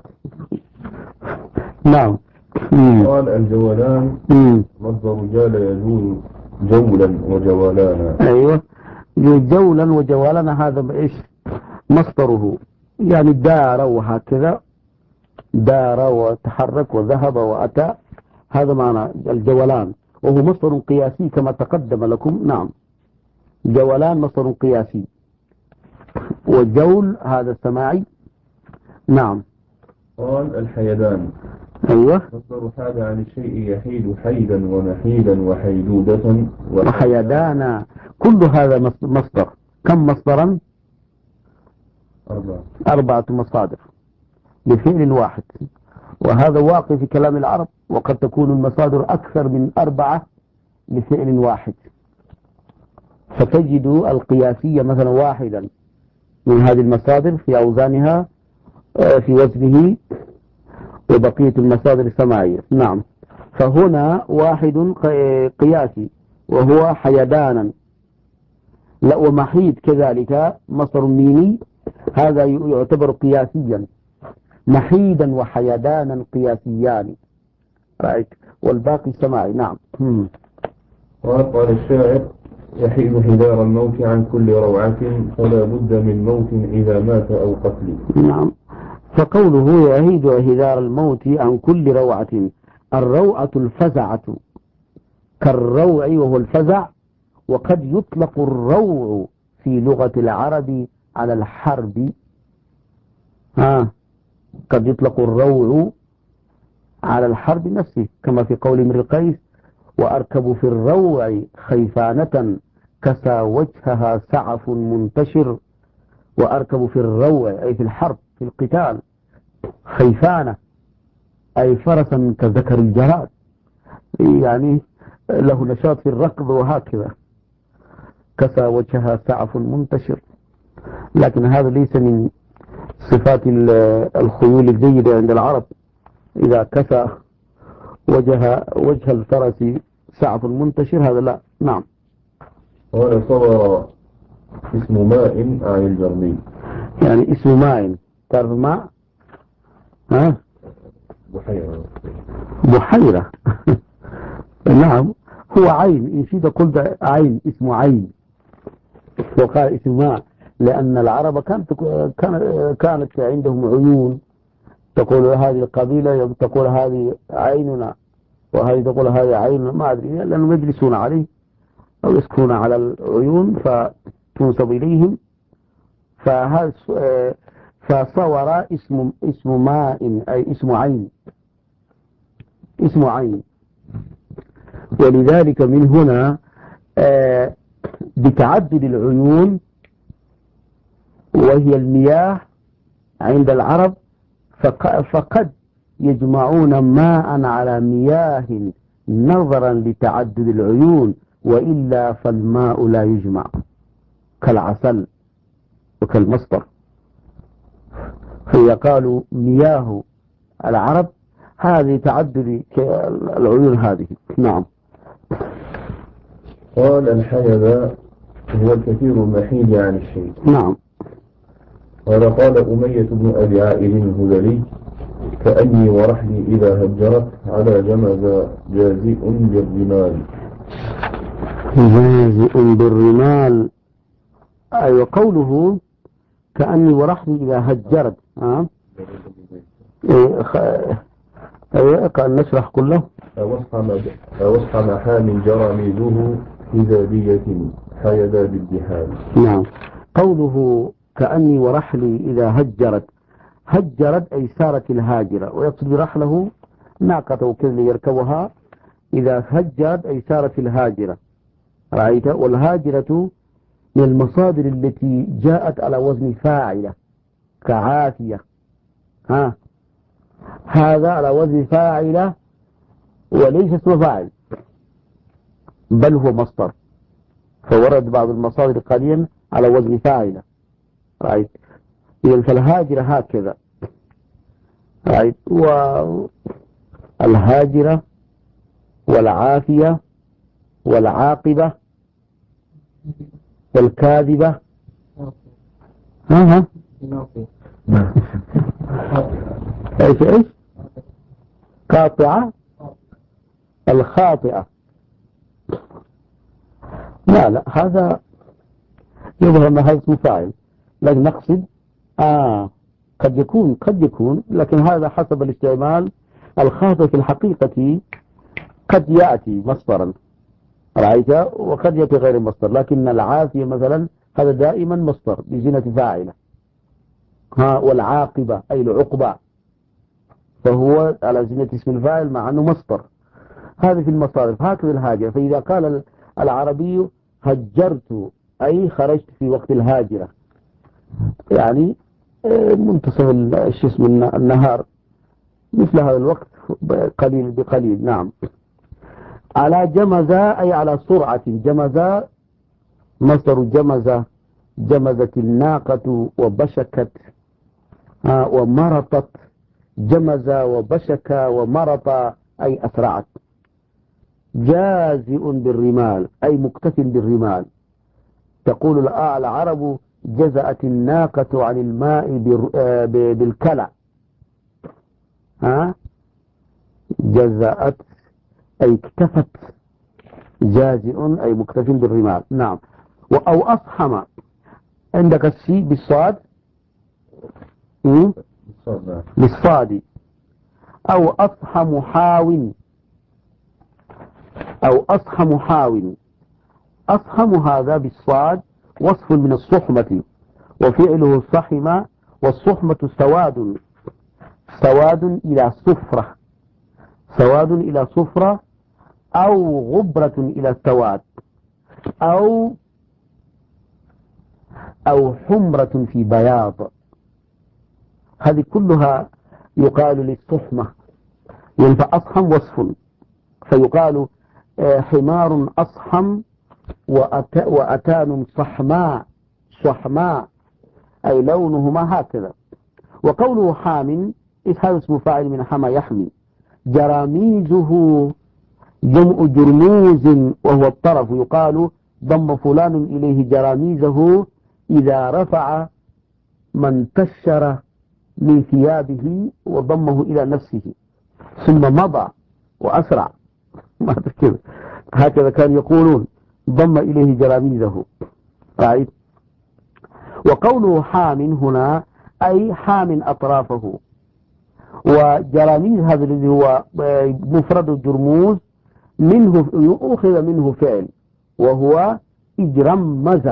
نعم. قال الجولان مصدر جال يجول جولا وجولانا. أيوة، جولا وجولانا هذا إيش مصدره؟ يعني دار وهكذا، دار وتحرك وذهب وأتى، هذا معنى الجولان، وهو مصدر قياسي كما تقدم لكم. نعم، جولان مصدر قياسي، وجول هذا سماعي. نعم. قال الحيدان. أيوة، مصدر حاد عن الشيء يحيد حيدا ومحيدا وحيدودة وحيدانا، كل هذا مصدر. كم مصدرا؟ 4 مصادر بفعل واحد، وهذا واقع في كلام العرب، وقد تكون المصادر أكثر من 4 لفعل واحد، فتجد القياسية مثلا واحدا من هذه المصادر في أوزانها في وزنه، وبقية المصادر السماعية. نعم، فهنا واحد قياسي وهو حيدانا. لا، ومحيد كذلك مصدر ميمي، هذا يعتبر قياسيا، محيدا وحيدانا قياسيان، رأيت، والباقي سماعي. نعم. قال الشاعر يحيد حذار الموت عن كل روعة، فلا بد من موت إذا مات أو قتل. نعم، فقوله يهيد حذار الموت عن كل روعة، الروعة الفزعة كالروع وهو الفزع، وقد يطلق الروع في لغة العرب على الحرب. قد يطلق الروع على الحرب نفسه، كما في قول امرئ القيس وأركب في الروع خيفانة كسى وجهها سعف منتشر. وأركب في الروع أي في الحرب في القتال، خيفانة أي فرسا كذكر الجراد، يعني له نشاط في الركض وهكذا، كسى وجهها سعف منتشر. لكن هذا ليس من صفات الخيول الجيدة عند العرب، إذا كسى وجه الفرس سعف منتشر، هذا لا. نعم. قال صبر اسم ماء عن الجرمي، يعني اسم ماء، تعرف ماء؟ بحيرة. بحيرة. نعم، هو عين، إن شئت قلت عين، اسمه عين، وقال اسم ماء، لأن العرب كانت عندهم عيون تقول هذه القبيلة، تقول هذه عيننا، وهذه تقول هذه عيننا، ما أدري، لأنهم يجلسون عليه أو يسكنون على العيون فتنسب إليهم. فهذا فصور اسم ماء أي اسم عين، اسم عين. ولذلك من هنا بتعدد العيون وهي المياه عند العرب، فقد يجمعون ماء على مياه نظرا لتعدد العيون، وإلا فالماء لا يجمع كالعسل وكالمصدر. فيقالوا مياه العرب هذه تعدد العيون هذه. نعم. قال الحيب هو الكثير المحيل عن الشيء. نعم. قال أمية بن أبي عائل الهذلي: كأني ورحلي إذا هجرت على جمز جازئ بالرمال. جازئ بالرمال، أي وقوله كأني ورحلي إذا هجرت. قال نشرح كله. وصح محال جراميزه إذا دية حيدا بالدحال. نعم. قوله كأني ورحلي إذا هجرت، هجرت أي سارت الهاجرة، ويقصد برحله ناقة كذل يركبها. إذا هجرت أي سارت الهاجرة، رأيت. والهاجرة من المصادر التي جاءت على وزن فاعلة كعافية، هذا على وزن فاعلة وليس اسم فاعل بل هو مصدر، فورد بعض المصادر قليلا على وزن فاعلة، رأيت. إذن فالهاجرة هكذا، رأيت. والهاجرة والعافية والعاقبة والكاذبة ايش قاطعة، الخاطئة. لا هذا يظهر أن هذا اسم فاعل، لكن نقصد قد يكون لكن هذا حسب الاستعمال. الخاطئ في الحقيقة قد يأتي مصدرا، رأيت، وقد يأتي غير مصدر، لكن العافية مثلا هذا دائما مصدر بزينة فاعلة. والعاقبة أي العقبة، فهو على زينة اسم الفاعل مع أنه مصدر. هذه في المصارف. هكذا الهاجرة. فإذا قال العربي هجرت أي خرجت في وقت الهاجرة، يعني منتصف النهار، مثل هذا الوقت قليل بقليل. نعم. على جمزة أي على سرعة. جمزة مصدر جمزة، جمزت الناقة وبشكت ومرطت. جمز وبشك ومرط أي أسرعت. جازئ بالرمال أي مكتف بالرمال. تقول العرب جزأت الناقة عن الماء بالكلع. جزأت أي اكتفت. جازئ أي مكتف بالرمال. نعم. أو أصحم، عندك السي بالصاد، بالصاد. أو أصحم حاو، أو أصحم حاو. أصحم هذا بالصاد وصف من الصحمة، وفعله صحم، والصحمة سواد، سواد إلى صفرة، سواد إلى صفرة، أو غبرة إلى سواد، أو حمرة في بياض. هذه كلها يقال للصحمة. ينفع أصحم وصف، فيقال حمار أصحم وأتان صحماء، صحماء أي لونهما هكذا. وقوله حام هذا اسم فاعل من حمى يحمي. جراميزه جمع جرموز وهو الطرف، يقال ضم فلان إليه جراميزه إذا رفع من تشر من ثيابه وضمه إلى نفسه ثم مضى وأسرع. ما تذكر هكذا كانوا يقولون، ضم إليه جراميزه، رأيت. وقوله حام هنا أي حام أطرافه، وجراميز هذا الذي هو مفرد جرموز منه أخذ منه فعل وهو اجرمز.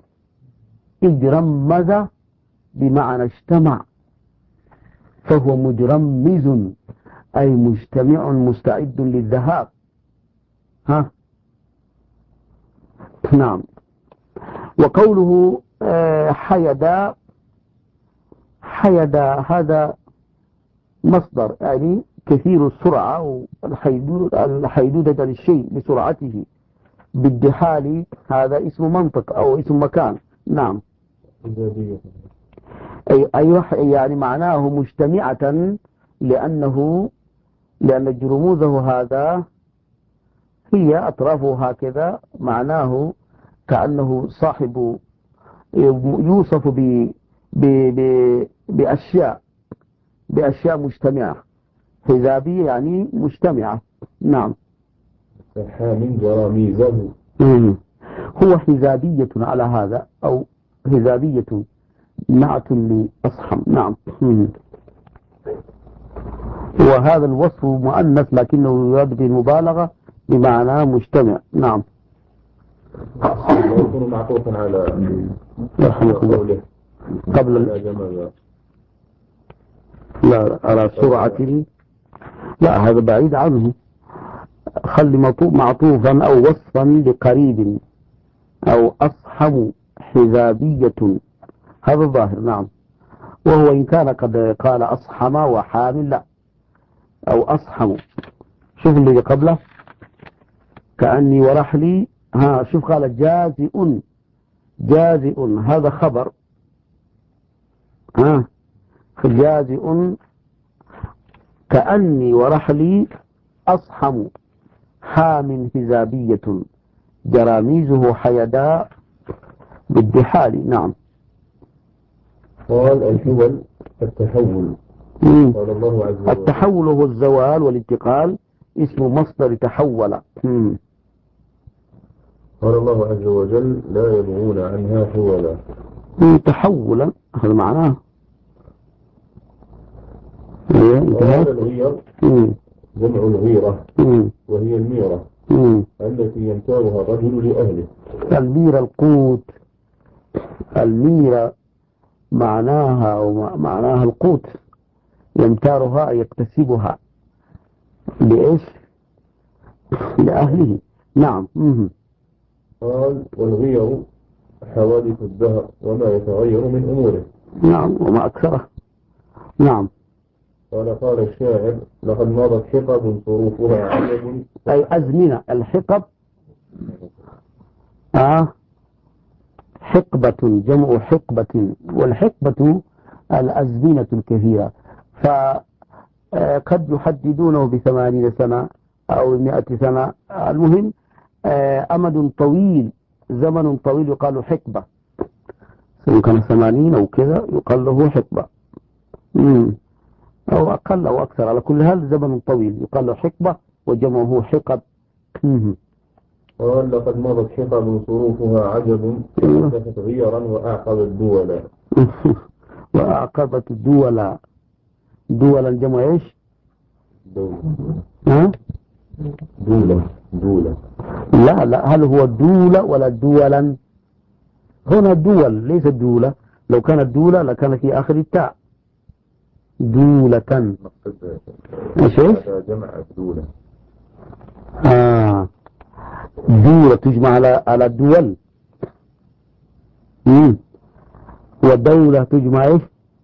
اجرمز بمعنى اجتمع، فهو مجرمز أي مجتمع مستعد للذهاب. ها نعم. وقوله حيدا، حيدا هذا مصدر يعني كثير السرعة الحيدودة للشيء بسرعته. بالدحال هذا اسم منطق أو اسم مكان. نعم. أيوة يعني معناه مجتمعة لأن جرموزه هذا هي أطرافه هكذا، معناه كأنه صاحب يوصف بأشياء مجتمعة. حذابية يعني مجتمعة. نعم. من جراميزه. هو حذابية على هذا أو حذابية نعت لأصحم. نعم. وهذا الوصف مؤنث لكنه يراد بالمبالغة بمعنى مجتمع. نعم. يكون معطوفا على قوله قبل لا على سرعة. لا هذا بعيد عنه. خلي معطوفا أو وصفا لقريب أو أصحم حذابية، هذا الظاهر. نعم. وهو إن كان قد قال أصحم وحامل لا، أو أصحم. شوف اللي قبله كأني ورحلي. شوف قال جازئ. جازئ هذا خبر. جازئ كأني ورحلي أصحم حام حذابية جراميزه حيداء بالدحال. نعم. قال الحول التحول. قال الله عز وجل التحول هو الزوال والانتقال، اسم مصدر تحول. قال الله عز وجل لا يبغون عنها حولا. تحولا هذا معناه. قال الغير جمع الغيرة وهي الميرة التي يمتارها الرجل لأهله. الميرة القوت. الميرة معناها القوت، يمتارها يكتسبها لإيش؟ لأهله. نعم. قال والغير حوادث الدهر وما يتغير من أموره. نعم وما أكثره. نعم. قال الشاعر لقد مضت حقب صروفها عجب. أي أزمنة. الحقب حقبة جمع حقبة، والحقبة الأزمنة الكثيرة، فقد يحددونه ب80 سنة أو 100 سنة. المهم أمد طويل، زمن طويل يقال حقبة. سواء كان 80 أو كذا يقال له حقبة، أو أقل أو أكثر. على كل حال زمن طويل يقال له حقبة وجمعه حقب. قال لقد مضت حقب صروفها عجب فحدثت غيرا وأعقبت دولا. وأعقبت دولا. دولا جمع إيش؟ دولة. لا هل هو دولة ولا دولا؟ هنا دول ليس دولة. لو كانت دولة لكان في آخر التاء دولة. ايش جمع الدولة. دولة تجمع على الدول. ودولة تجمع ايش؟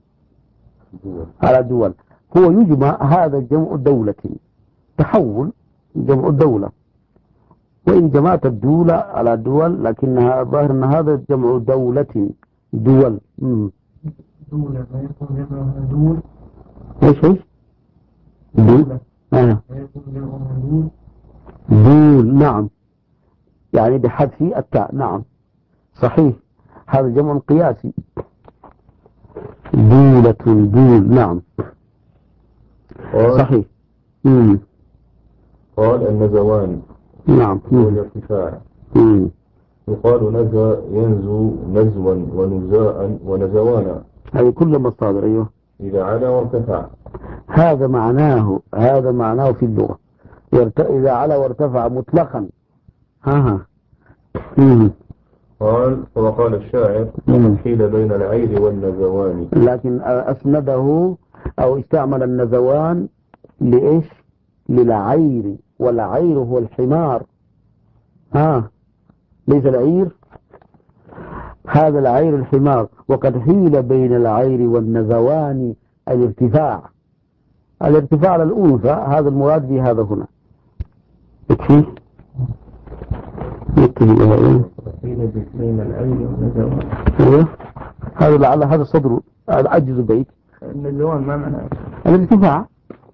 على دول. هو يجمع هذا جمع دولة، تحول جمع الدولة. وإن جمعت الدولة على دول لكنها ظاهر أن هذا جمع دولة. دول. دولة ما يكون جمعها دول. ايش دول؟ دول. نعم يعني بحذف التاء. نعم صحيح، هذا جمع قياسي. دولة دول. نعم صحيح. قال النزوان. نعم. هو الارتفاع. يقال نزى ينزو نزوا ونزاء ونزوانا. هذه كل مصادر. أيوه إذا علا وارتفع. هذا معناه في اللغة. إذا على وارتفع مطلقا. ها. قال وقال الشاعر حيل بين العير والنزوان، لكن أسنده أو استعمل النزوان لإيش؟ للعير، والعير هو الحمار. ليس العير، هذا العير الحمار. وقد حيل بين العير والنزوان الارتفاع على الأنثى، هذا المراد به هذا هنا. يكفي حيل بين العين والنزوان. هذا لعل هذا صدر العجز بيت. النزوان ما معناه؟ الارتفاع.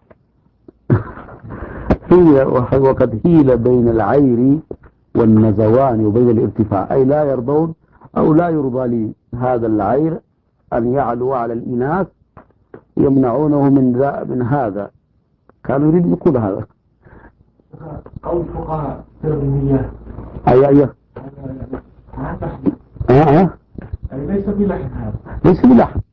وقد حيل بين العير والنزوان وبين الارتفاع، أي لا يرضون أو لا يرضى لهذا العير أن يعلو على الإناث، يمنعونه من هذا. كانوا يريد يقول هذا قول الفقهاء ترمية. أي ليس بلحن هذا، ليس بلحن.